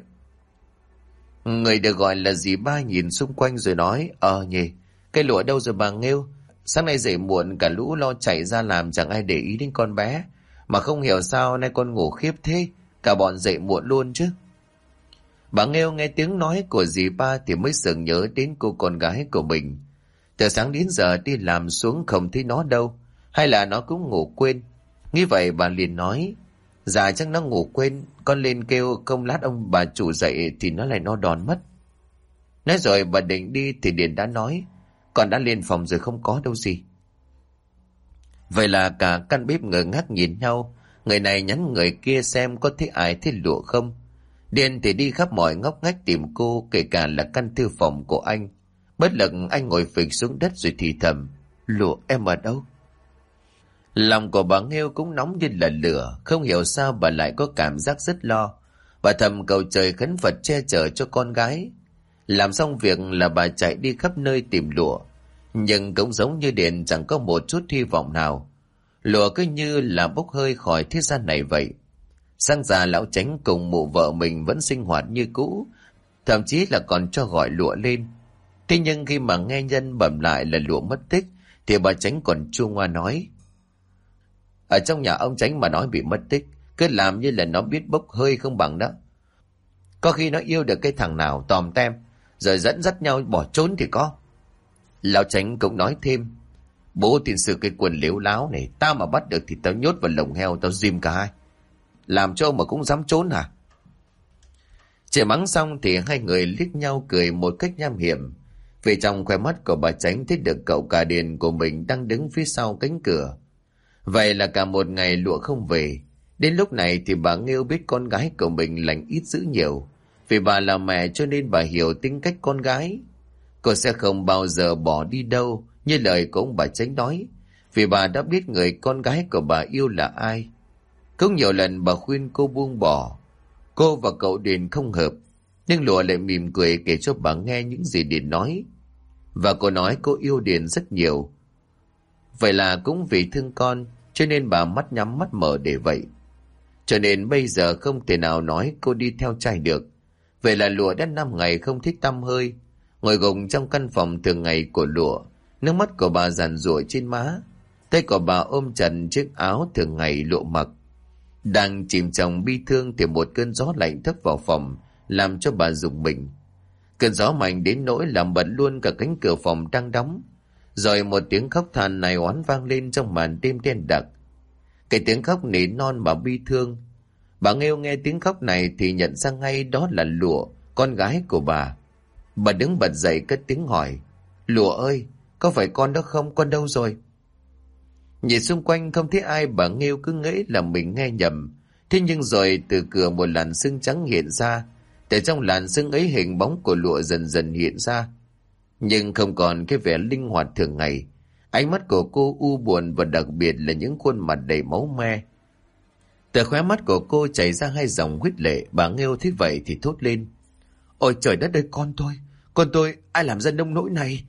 Người được gọi là dì ba nhìn xung quanh rồi nói, nhỉ, cái lụa đâu rồi bà Nghêu? Sáng nay dậy muộn cả lũ lo chạy ra làm chẳng ai để ý đến con bé. Mà không hiểu sao nay con ngủ khiếp thế, cả bọn dậy muộn luôn chứ. Bà Nghêu nghe tiếng nói của dì ba thì mới sực nhớ đến cô con gái của mình. Từ sáng đến giờ đi làm xuống không thấy nó đâu, hay là nó cũng ngủ quên. Nghĩ vậy bà liền nói, dạ chắc nó ngủ quên, con lên kêu không lát ông bà chủ dậy thì nó lại no đòn mất. Nói rồi bà định đi thì Điền đã nói, con đã lên phòng rồi không có đâu gì. Vậy là cả căn bếp ngơ ngác nhìn nhau, người này nhắn người kia xem có thấy ai thấy lụa không. Điền thì đi khắp mọi ngóc ngách tìm cô, kể cả là căn thư phòng của anh. Bất lực anh ngồi phịch xuống đất rồi thì thầm, lụa em ở đâu? Lòng của bà Nghêu cũng nóng như là lửa, không hiểu sao bà lại có cảm giác rất lo. Bà thầm cầu trời khấn Phật che chở cho con gái. Làm xong việc là bà chạy đi khắp nơi tìm lụa, nhưng cũng giống như Điền chẳng có một chút hy vọng nào. Lụa cứ như là bốc hơi khỏi thế gian này vậy. Sang già lão Chánh cùng mụ vợ mình vẫn sinh hoạt như cũ, thậm chí là còn cho gọi lụa lên. Thế nhưng khi mà nghe nhân bẩm lại là lụa mất tích thì bà Chánh còn chua ngoa nói, ở trong nhà ông Chánh mà nói bị mất tích, cứ làm như là nó biết bốc hơi không bằng đó. Có khi nó yêu được cái thằng nào tòm tem rồi dẫn dắt nhau bỏ trốn thì có. Lão Chánh cũng nói thêm, bố tiền sử cái quần liếu láo này, tao mà bắt được thì tao nhốt vào lồng heo, tao dim cả hai. Làm cho ông mà cũng dám trốn hả? Chửi mắng xong thì hai người liếc nhau cười một cách nham hiểm, vì trong khoe mắt của bà Chánh thấy được cậu cả Điền của mình đang đứng phía sau cánh cửa. Vậy là cả một ngày lụa không về. Đến lúc này thì bà Nghêu biết con gái của mình lành ít dữ nhiều, vì bà là mẹ cho nên bà hiểu tính cách con gái. Cô sẽ không bao giờ bỏ đi đâu như lời của ông bà Chánh nói, vì bà đã biết người con gái của bà yêu là ai. Cũng nhiều lần bà khuyên cô buông bỏ. Cô và cậu Điền không hợp, nhưng lụa lại mỉm cười kể cho bà nghe những gì Điền nói. Và cô nói cô yêu Điền rất nhiều. Vậy là cũng vì thương con cho nên bà mắt nhắm mắt mở để vậy. Cho nên bây giờ không thể nào nói cô đi theo trai được. Vậy là lụa đã 5 ngày không thích tăm hơi, ngồi gục trong căn phòng thường ngày của lụa. Nước mắt của bà giàn giụa trên má, tay của bà ôm chặt chiếc áo thường ngày lụa mặc. Đang chìm trong bi thương thì một cơn gió lạnh thốc vào phòng, làm cho bà rùng mình. Cơn gió mạnh đến nỗi làm bật luôn cả cánh cửa phòng đang đóng. Rồi một tiếng khóc than này oán vang lên trong màn đêm đen đặc. Cái tiếng khóc nỉ non mà bi thương. Bà Nghêu nghe tiếng khóc này thì nhận ra ngay đó là lụa, con gái của bà. Bà đứng bật dậy cất tiếng hỏi, lụa ơi, có phải con đó không? Con đâu rồi? Nhìn xung quanh không thấy ai, bà Nghêu cứ nghĩ là mình nghe nhầm. Thế nhưng rồi từ cửa một làn sương trắng hiện ra. Từ trong làn sương ấy hình bóng của lụa dần dần hiện ra, nhưng không còn cái vẻ linh hoạt thường ngày. Ánh mắt của cô u buồn và đặc biệt là những khuôn mặt đầy máu me. Từ khóe mắt của cô chảy ra 2 dòng huyết lệ. Bà Nghêu thấy vậy thì thốt lên, ôi trời đất ơi, con tôi, ai làm ra nông nỗi này?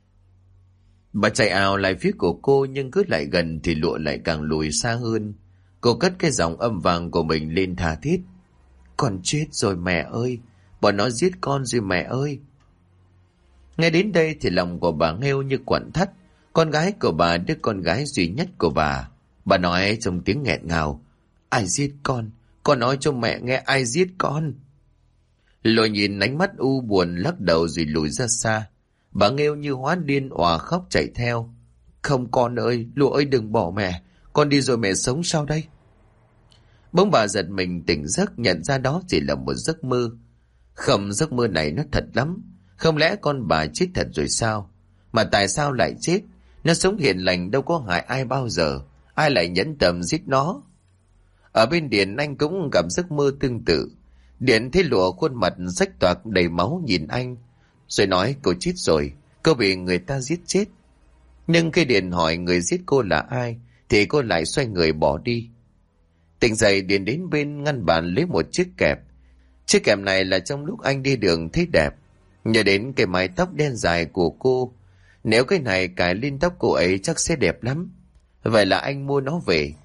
Bà chạy ào lại phía của cô, nhưng cứ lại gần thì lụa lại càng lùi xa hơn. Cô cất cái giọng âm vang của mình lên tha thiết, con chết rồi mẹ ơi, bọn nó giết con rồi mẹ ơi. Nghe đến đây thì lòng của bà Nghêu như quặn thắt. Con gái của bà, đứa con gái duy nhất của bà nói trong tiếng nghẹn ngào, ai giết con? Con nói cho mẹ nghe, ai giết con? Lụa nhìn ánh mắt u buồn lắc đầu rồi lùi ra xa. Bà Nghêu như hóa điên òa khóc chạy theo, không con ơi, lụa ơi đừng bỏ mẹ, con đi rồi mẹ sống sao đây? Bỗng bà giật mình tỉnh giấc, nhận ra đó chỉ là một giấc mơ. Không, giấc mơ này nó thật lắm. Không lẽ con bà chết thật rồi sao? Mà tại sao lại chết? Nó sống hiền lành đâu có hại ai bao giờ, ai lại nhẫn tâm giết nó? Ở bên Điền anh cũng gặp giấc mơ tương tự. Điền thấy lụa khuôn mặt rách toạc đầy máu nhìn anh, rồi nói cô chết rồi, cô bị người ta giết chết. Nhưng khi Điền hỏi người giết cô là ai thì cô lại xoay người bỏ đi. Tỉnh dậy, Điền đến bên ngăn bàn lấy một chiếc kẹp. Chiếc kẹp này là trong lúc anh đi đường thấy đẹp, nhớ đến cái mái tóc đen dài của cô. Nếu cái này cài lên tóc cô ấy chắc sẽ đẹp lắm. Vậy là anh mua nó về.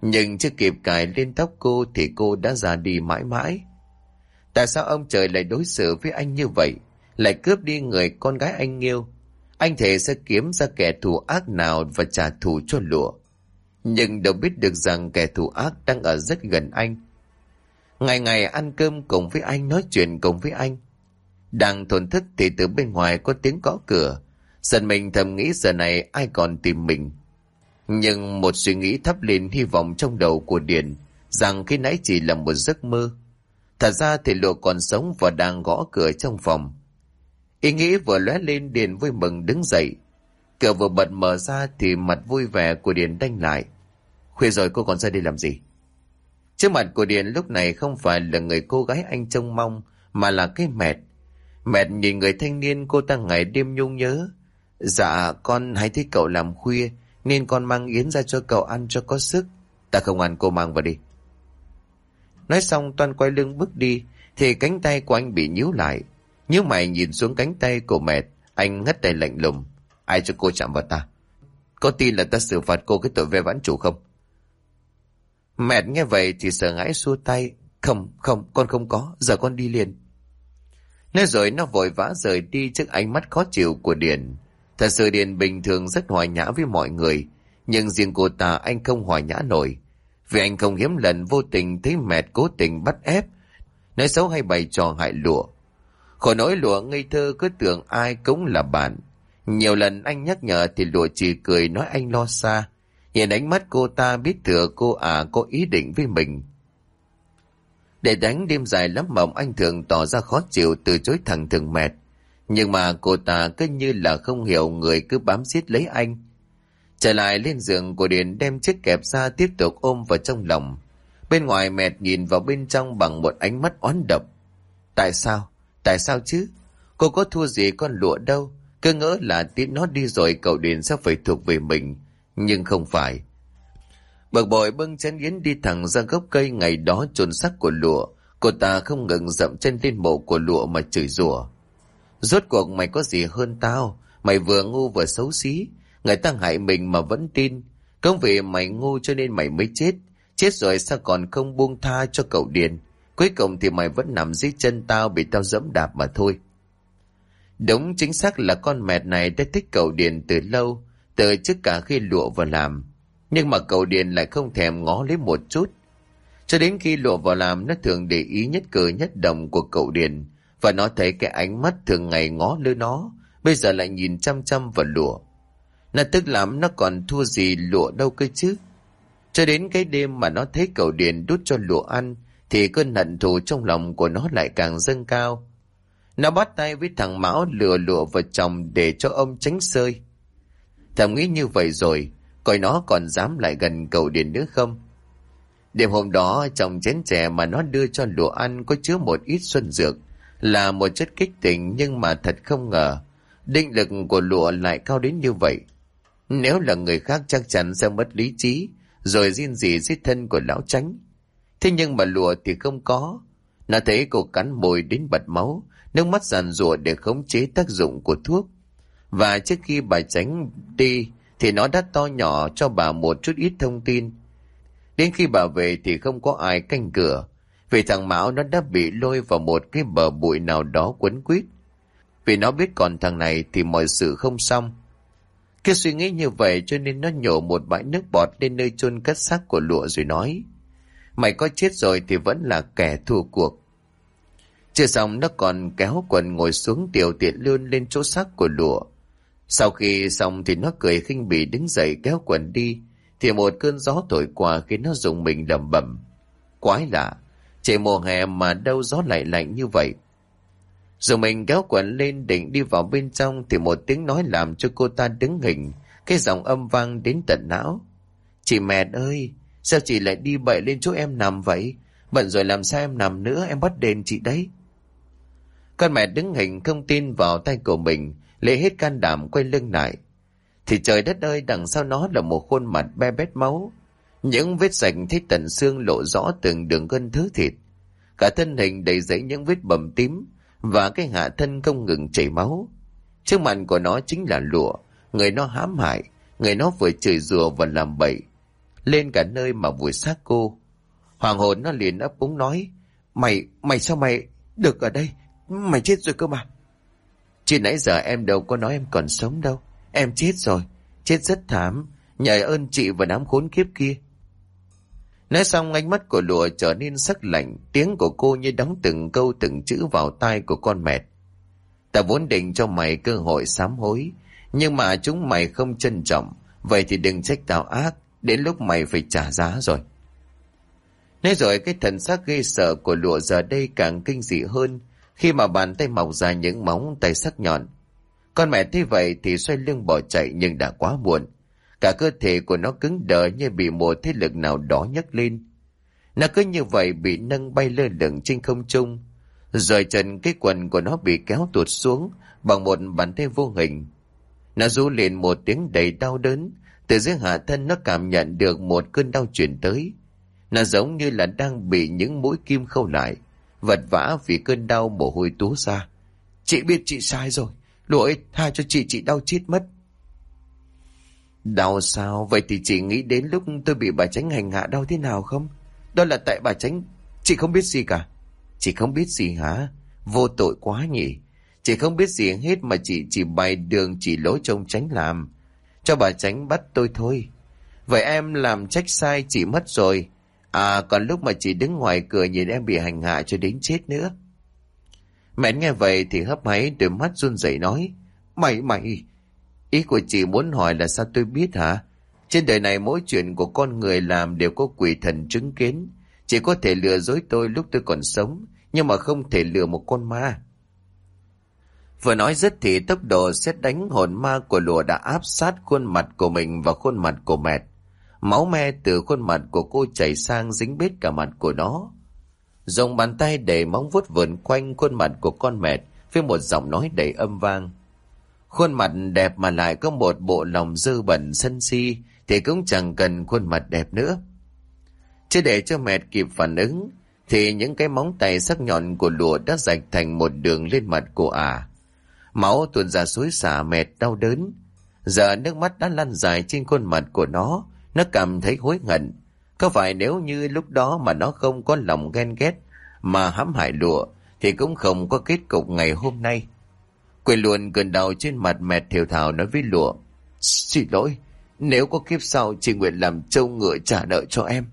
Nhưng chưa kịp cài lên tóc cô thì cô đã ra đi mãi mãi. Tại sao ông trời lại đối xử với anh như vậy, lại cướp đi người con gái anh yêu? Anh thề sẽ kiếm ra kẻ thù ác nào và trả thù cho Lụa. Nhưng đâu biết được rằng kẻ thù ác đang ở rất gần anh. Ngày ngày ăn cơm cùng với anh, nói chuyện cùng với anh. Đang thổn thức thì từ bên ngoài có tiếng gõ cửa. Giận mình thầm nghĩ giờ này ai còn tìm mình. Nhưng một suy nghĩ thắp lên hy vọng trong đầu của Điền, rằng khi nãy chỉ là một giấc mơ. Thật ra thì Lụa còn sống và đang gõ cửa trong phòng. Ý nghĩ vừa lóe lên, Điền vui mừng đứng dậy. Cửa vừa bật mở ra thì mặt vui vẻ của Điền đanh lại. Khuya rồi cô còn ra đây làm gì? Trước mặt của Điền lúc này không phải là người cô gái anh trông mong, mà là cái Mẹt. Mẹt nhìn người thanh niên cô ta ngày đêm nhung nhớ. Dạ con hay thấy cậu làm khuya nên con mang yến ra cho cậu ăn cho có sức. Ta không ăn, cô mang vào đi. Nói xong Toan quay lưng bước đi thì cánh tay của anh bị nhíu lại. Nhíu mày nhìn xuống cánh tay của Mẹt, anh ngắt tay lạnh lùng. Ai cho cô chạm vào ta? Có tin là ta xử phạt cô cái tội ve vãn chủ không? Mẹt nghe vậy thì sợ hãi xua tay. Không, con không có, giờ con đi liền. Nói rồi nó vội vã rời đi trước ánh mắt khó chịu của Điền. Thật sự Điền bình thường rất hòa nhã với mọi người, nhưng riêng cô ta anh không hòa nhã nổi. Vì anh không hiếm lần vô tình thấy Mẹt cố tình bắt ép, nói xấu hay bày trò hại Lụa. Khổ nỗi Lụa ngây thơ cứ tưởng ai cũng là bạn. Nhiều lần anh nhắc nhở thì Lụa chỉ cười nói anh lo xa. Nhìn ánh mắt cô ta biết thừa cô có ý định với mình. Để đánh đêm dài lắm mộng, anh thường tỏ ra khó chịu từ chối thẳng thừng Mẹt. Nhưng mà cô ta cứ như là không hiểu, người cứ bám giết lấy anh. Trở lại lên giường của Điền, đem chiếc kẹp ra tiếp tục ôm vào trong lòng. Bên ngoài Mẹt nhìn vào bên trong bằng một ánh mắt oán độc. Tại sao? Tại sao chứ? Cô có thua gì con Lụa đâu. Cứ ngỡ là tiến nó đi rồi cậu Điền sẽ phải thuộc về mình. Nhưng không phải. Bực bội bưng chén yến đi thẳng ra gốc cây ngày đó chôn xác của Lụa. Cô ta không ngừng dậm chân lên mộ của Lụa mà chửi rủa. Rốt cuộc mày có gì hơn tao? Mày vừa ngu vừa xấu xí. Người ta hại mình mà vẫn tin. Không vì mày ngu cho nên mày mới chết. Chết rồi sao còn không buông tha cho cậu Điền? Cuối cùng thì mày vẫn nằm dưới chân tao, bị tao giẫm đạp mà thôi. Đúng chính xác là con Mẹt này đã thích cậu Điền từ lâu, từ trước cả khi Lụa vào làm. Nhưng mà cậu Điền lại không thèm ngó lấy một chút. Cho đến khi Lụa vào làm, nó thường để ý nhất cử nhất động của cậu Điền, và nó thấy cái ánh mắt thường ngày ngó lơ nó, bây giờ lại nhìn chăm chăm vào Lụa. Nó tức lắm, nó còn thua gì Lụa đâu cơ chứ. Cho đến cái đêm mà nó thấy cậu Điền đút cho Lụa ăn, thì cơn hận thù trong lòng của nó lại càng dâng cao. Nó bắt tay với thằng Mão lừa Lụa vào chồng để cho ông tránh sơi. Thầm nghĩ như vậy rồi, coi nó còn dám lại gần cậu Điền nữa không. Đêm hôm đó, trong chén chè mà nó đưa cho Lụa ăn có chứa một ít xuân dược, là một chất kích tỉnh, nhưng mà thật không ngờ định lực của Lụa lại cao đến như vậy. Nếu là người khác chắc chắn sẽ mất lý trí, rồi riêng gì giết thân của lão Chánh. Thế nhưng mà Lụa thì không có. Nó thấy cô cắn môi đến bật máu, nước mắt giàn giụa để khống chế tác dụng của thuốc. Và trước khi bà Chánh đi thì nó đã to nhỏ cho bà một chút ít thông tin. Đến khi bà về thì không có ai canh cửa, vì thằng Mão nó đã bị lôi vào một cái bờ bụi nào đó quấn quýt. Vì nó biết còn thằng này thì mọi sự không xong. Cái suy nghĩ như vậy cho nên nó nhổ một bãi nước bọt lên nơi chôn cất xác của Lụa rồi nói: Mày có chết rồi thì vẫn là kẻ thua cuộc. Chưa xong nó còn kéo quần ngồi xuống tiểu tiện lươn lên chỗ xác của Lụa. Sau khi xong thì nó cười khinh bỉ đứng dậy kéo quần đi, thì một cơn gió thổi qua khiến nó rùng mình lẩm bẩm: Quái lạ, trời mùa hè mà đâu gió lại lạnh như vậy. Rồi mình kéo quần lên định đi vào bên trong thì một tiếng nói làm cho cô ta đứng hình, cái giọng âm vang đến tận não: Chị Mẹt ơi, sao chị lại đi bậy lên chỗ em nằm vậy? Bận rồi làm sao em nằm nữa, em bắt đền chị đấy. Con Mẹt đứng hình không tin vào tay của mình, lấy hết can đảm quay lưng lại. Thì trời đất ơi, đằng sau nó là một khuôn mặt be bét máu. Những vết sạch thấy tận xương lộ rõ từng đường gân thớ thịt. Cả thân hình đầy dẫy những vết bầm tím, và cái hạ thân không ngừng chảy máu. Trước mặt của nó chính là Lụa, người nó hãm hại, người nó vừa chửi rủa và làm bậy. lên cả nơi mà vùi xác cô. Hoàng hồn nó liền ấp úng nói: Mày sao mày được ở đây? Mày chết rồi cơ mà. Chứ nãy giờ em đâu có nói em còn sống đâu. Em chết rồi, chết rất thảm, nhờ ơn chị và đám khốn kiếp kia. Nói xong ánh mắt của lụa trở nên sắc lạnh, tiếng của cô như đóng từng câu từng chữ vào tai của con mẹt. Ta vốn định cho mày cơ hội sám hối, nhưng mà chúng mày không trân trọng, vậy thì đừng trách tao ác, đến lúc mày phải trả giá rồi. Nói rồi cái thần sắc ghê sợ của lụa giờ đây càng kinh dị hơn khi mà bàn tay mọc ra những móng tay sắc nhọn. Con mẹ thấy vậy thì xoay lưng bỏ chạy nhưng đã quá muộn. Cả cơ thể của nó cứng đờ như bị một thế lực nào đó nhấc lên. Nó cứ như vậy bị nâng bay lơ lửng trên không trung. Rồi chân cái quần của nó bị kéo tuột xuống bằng một bàn tay vô hình. Nó rú lên một tiếng đầy đau đớn. Từ dưới hạ thân nó cảm nhận được một cơn đau truyền tới. Nó giống như là đang bị những mũi kim khâu lại, vật vã vì cơn đau mồ hôi túa ra. Chị biết chị sai rồi, lụa ơi, tha cho chị đau chết mất. Đau sao? Vậy thì chị nghĩ đến lúc tôi bị bà Chánh hành hạ đau thế nào không? Đó là tại bà Chánh. Chị không biết gì cả. Chị không biết gì hả? Vô tội quá nhỉ. Chị không biết gì hết mà chị chỉ bày đường chỉ lối cho ông Chánh làm. Cho bà Chánh bắt tôi thôi. Vậy em làm trách sai chị mất rồi. À, còn lúc mà chị đứng ngoài cửa nhìn em bị hành hạ cho đến chết nữa. Mẹ nghe vậy thì hấp háy, đôi mắt run rẩy nói: Mày, ý của chị muốn hỏi là sao tôi biết hả? Trên đời này mỗi chuyện của con người làm đều có quỷ thần chứng kiến. Chị có thể lừa dối tôi lúc tôi còn sống, nhưng mà không thể lừa một con ma. Vừa nói dứt thì tốc độ sét đánh hồn ma của lụa đã áp sát khuôn mặt của mình và khuôn mặt của mẹ. Máu me từ khuôn mặt của cô chảy sang dính bết cả mặt của nó. Dùng bàn tay để móng vuốt vờn quanh khuôn mặt của con mẹ với một giọng nói đầy âm vang. Khuôn mặt đẹp mà lại có một bộ lòng dơ bẩn sân si thì cũng chẳng cần khuôn mặt đẹp nữa. Chứ để cho mẹ kịp phản ứng thì những cái móng tay sắc nhọn của lụa đã rạch thành một đường lên mặt của ả. Máu tuôn ra xối xả, mệt đau đớn. Giờ nước mắt đã lăn dài trên khuôn mặt của nó cảm thấy hối hận. Có phải nếu như lúc đó mà nó không có lòng ghen ghét mà hãm hại lụa thì cũng không có kết cục ngày hôm nay. Quên luôn cơn đau trên mặt, mẹ thều thào nói với lụa: Xin lỗi, nếu có kiếp sau chị nguyện làm trâu ngựa trả nợ cho em.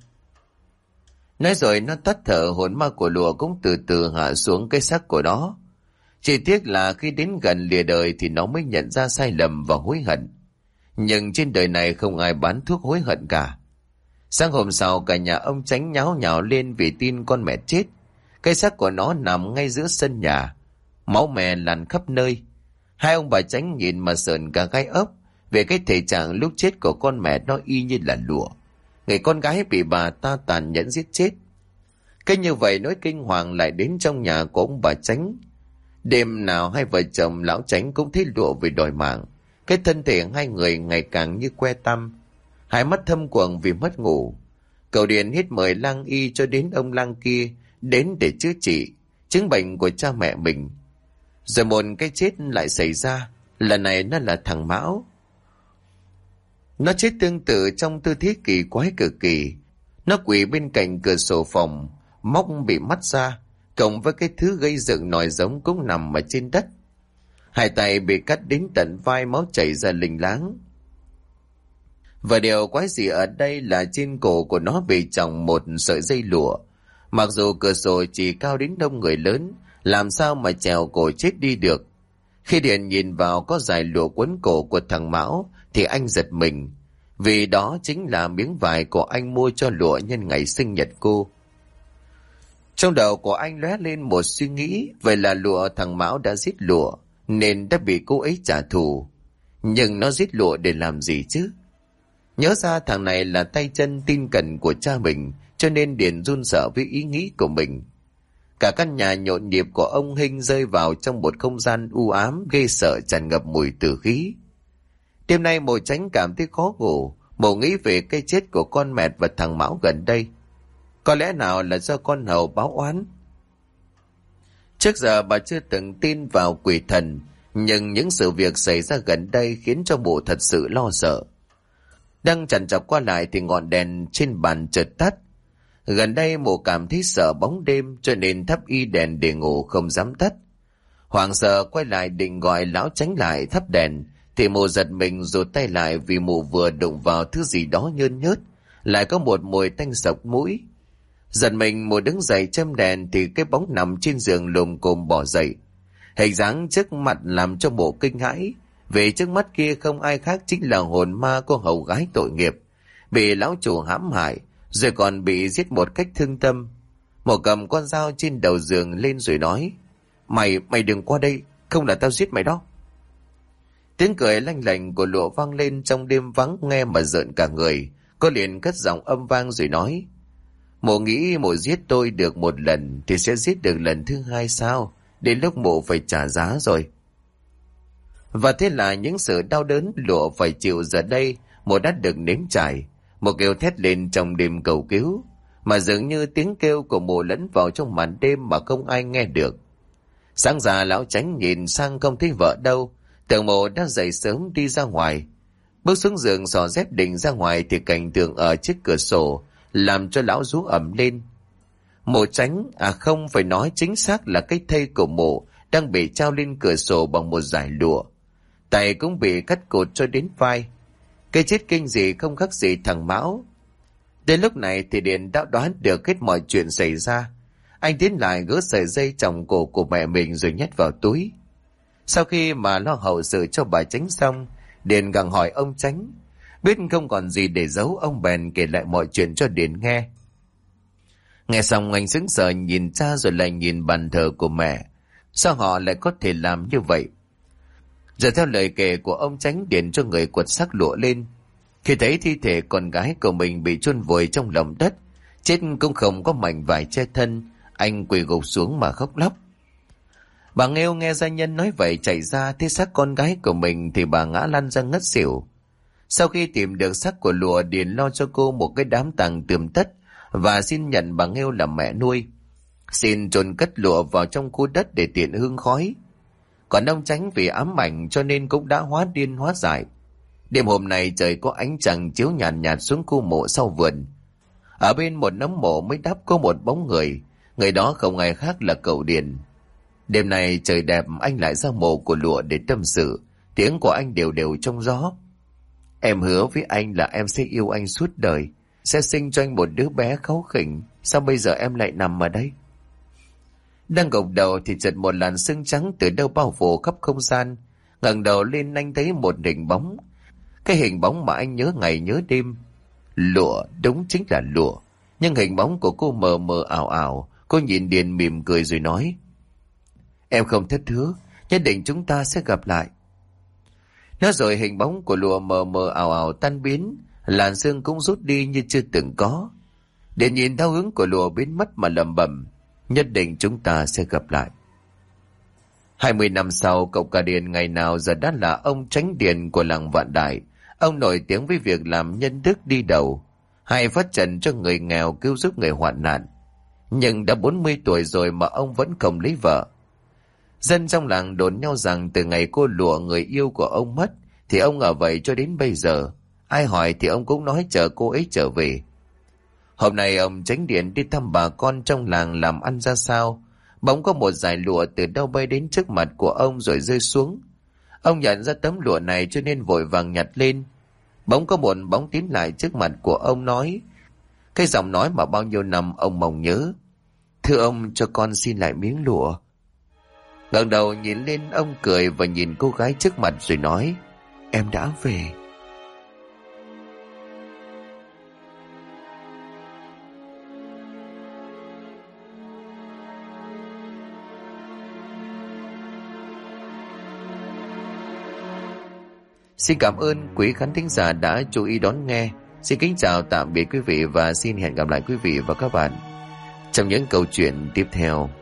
Nói rồi nó tắt thở, hồn ma của lụa cũng từ từ hạ xuống cái xác của nó. Chỉ tiếc là khi đến gần lìa đời thì nó mới nhận ra sai lầm và hối hận. Nhưng trên đời này không ai bán thuốc hối hận cả. Sáng hôm sau cả nhà ông Chánh nháo nhào lên vì tin con mẹ chết. Cái xác của nó nằm ngay giữa sân nhà, máu me lăn khắp nơi. Hai ông bà Chánh nhìn mà sờn cả gai ốc về cái thể trạng lúc chết của con mẹ nó y như là lụa, người con gái bị bà ta tàn nhẫn giết chết. Cái như vậy nỗi kinh hoàng lại đến trong nhà của ông bà Chánh. Đêm nào hai vợ chồng lão Chánh cũng thấy lụa về đòi mạng. Cái thân thể hai người ngày càng như que tăm, hai mắt thâm quầng vì mất ngủ. Cậu Điền hít mời lang y cho đến ông lang kia đến để chữa trị chứng bệnh của cha mẹ mình. Rồi một cái chết lại xảy ra, lần này nó là thằng Mão. Nó chết tương tự trong tư thế kỳ quái cực kỳ. Nó quỳ bên cạnh cửa sổ phòng, móc bị mắt ra, cộng với cái thứ gây dựng nòi giống cũng nằm ở trên đất. Hai tay bị cắt đến tận vai, máu chảy ra lình láng. Và điều quái dị ở đây là trên cổ của nó bị tròng một sợi dây lụa. Mặc dù cửa sổ chỉ cao đến đông người lớn, làm sao mà trèo cổ chết đi được. Khi Điền nhìn vào có dải lụa quấn cổ của thằng Mão thì anh giật mình, vì đó chính là miếng vải của anh mua cho lụa nhân ngày sinh nhật cô. Trong đầu của anh lóe lên một suy nghĩ, vậy là lụa thằng Mão đã giết lụa nên đã bị cô ấy trả thù. Nhưng nó giết lụa để làm gì chứ? Nhớ ra thằng này là tay chân tin cẩn của cha mình, cho nên Điền run sợ với ý nghĩ của mình. Cả căn nhà nhộn nhịp của ông Hinh rơi vào trong một không gian u ám ghê sợ, tràn ngập mùi tử khí. Đêm nay Mộ Chánh cảm thấy khó ngủ. Mộ nghĩ về cái chết của con mẹ và thằng Mão gần đây. Có lẽ nào là do con hầu báo oán? Trước giờ bà chưa từng tin vào quỷ thần, nhưng những sự việc xảy ra gần đây khiến cho Mộ thật sự lo sợ. Đang chằn chọc qua lại thì ngọn đèn trên bàn chợt tắt. Gần đây Mộ cảm thấy sợ bóng đêm cho nên thắp y đèn để ngủ không dám tắt. Hoảng sợ quay lại định gọi lão Chánh lại thắp đèn thì Mộ giật mình rụt tay lại vì Mộ vừa đụng vào thứ gì đó nhơn nhớt, lại có một mùi tanh sộc mũi. Giật mình Mộ đứng dậy châm đèn thì cái bóng nằm trên giường lồm cồm bò dậy. Hình dáng trước mặt làm cho Mộ kinh hãi, vì trước mắt kia không ai khác chính là hồn ma của hầu gái tội nghiệp, bị lão chủ hãm hại, rồi còn bị giết một cách thương tâm. Mộ cầm con dao trên đầu giường lên rồi nói: Mày đừng qua đây, không là tao giết mày đó. Tiếng cười lanh lảnh của Lụa vang lên trong đêm vắng nghe mà rợn cả người. Cô liền cất giọng âm vang rồi nói: Mộ nghĩ Mộ giết tôi được một lần thì sẽ giết được lần thứ hai sao? Đến lúc Mộ phải trả giá rồi. Và thế là những sự đau đớn Lụa phải chịu giờ đây Mộ đã được nếm trải. Mộ kêu thét lên trong đêm cầu cứu, mà dường như tiếng kêu của Mộ lẫn vào trong màn đêm mà không ai nghe được. Sáng ra lão Chánh nhìn sang không thấy vợ đâu, tưởng Mộ đã dậy sớm đi ra ngoài. Bước xuống giường xỏ dép định ra ngoài thì cảnh tượng ở trước cửa sổ làm cho lão rú ẩm lên. Mộ Chánh, không phải nói chính xác là cái thây của Mộ đang bị treo lên cửa sổ bằng một dải lụa. Tay cũng bị cắt cột cho đến vai. Cái chết kinh dị không khác gì thằng Mão. Đến lúc này thì Điền đã đoán được hết mọi chuyện xảy ra. Anh tiến lại gỡ sợi dây chồng cổ của mẹ mình rồi nhét vào túi. Sau khi mà lo hậu sự cho bà Chánh xong, Điền gặng hỏi ông Chánh. Biết không còn gì để giấu, ông bèn kể lại mọi chuyện cho Điền nghe. Nghe xong anh sững sờ nhìn cha rồi lại nhìn bàn thờ của mẹ. Sao họ lại có thể làm như vậy? Giờ theo lời kể của ông Chánh, Điền cho người quật xác lụa lên. Khi thấy thi thể con gái của mình bị chôn vùi trong lòng đất, chết cũng không có mảnh vải che thân, anh quỳ gục xuống mà khóc lóc. Bà Nghêu nghe gia nhân nói vậy chạy ra thấy xác con gái của mình thì bà ngã lăn ra ngất xỉu. Sau khi tìm được xác của Lụa, Điền lo cho cô một cái đám tang tươm tất và xin nhận bà Nghêu làm mẹ nuôi. Xin chôn cất Lụa vào trong khu đất để tiện hương khói. Còn ông Chánh vì ám ảnh cho nên cũng đã hóa điên hóa dại. Đêm hôm nay trời có ánh trăng chiếu nhàn nhạt xuống khu mộ sau vườn. Ở bên một nấm mộ mới đắp có một bóng người. Người đó không ai khác là cậu Điền. Đêm nay trời đẹp, anh lại ra mộ của Lụa để tâm sự. Tiếng của anh đều đều trong gió. Em hứa với anh là em sẽ yêu anh suốt đời, sẽ sinh cho anh một đứa bé kháu khỉnh. Sao bây giờ em lại nằm ở đây? Đang gục đầu thì chợt một làn sương trắng từ đâu bao phủ khắp không gian. Ngẩng đầu lên anh thấy một hình bóng. Cái hình bóng mà anh nhớ ngày nhớ đêm. Lụa, đúng chính là Lụa. Nhưng hình bóng của cô mờ mờ ảo ảo. Cô nhìn Điền mỉm cười rồi nói: Em không thất hứa, nhất định chúng ta sẽ gặp lại. Nói rồi hình bóng của Lụa mờ mờ ảo ảo tan biến, làn sương cũng rút đi như chưa từng có. Điền nhìn theo hướng của Lụa biến mất mà lẩm bẩm: Nhất định chúng ta sẽ gặp lại. 20 năm sau, cậu cả Điền ngày nào giờ đã là ông Chánh Điền của làng Vạn Đại. Ông nổi tiếng với việc làm nhân đức đi đầu, hay phát trần cho người nghèo, cứu giúp người hoạn nạn. Nhưng đã 40 tuổi rồi mà ông vẫn không lấy vợ. Dân trong làng đồn nhau rằng từ ngày cô Lụa người yêu của ông mất thì ông ở vậy cho đến bây giờ. Ai hỏi thì ông cũng nói chờ cô ấy trở về. Hôm nay ông Chánh Điền đi thăm bà con trong làng làm ăn ra sao, bỗng có một dải lụa từ đâu bay đến trước mặt của ông rồi rơi xuống. Ông nhận ra tấm lụa này cho nên vội vàng nhặt lên. Bỗng có một bóng tiến lại trước mặt của ông nói cái giọng nói mà bao nhiêu năm ông mong nhớ: Thưa ông, cho con xin lại miếng lụa. Ngẩng đầu nhìn lên, ông cười và nhìn cô gái trước mặt rồi nói: Em đã về. Xin cảm ơn quý khán thính giả đã chú ý đón nghe. Xin kính chào tạm biệt quý vị và xin hẹn gặp lại quý vị và các bạn trong những câu chuyện tiếp theo.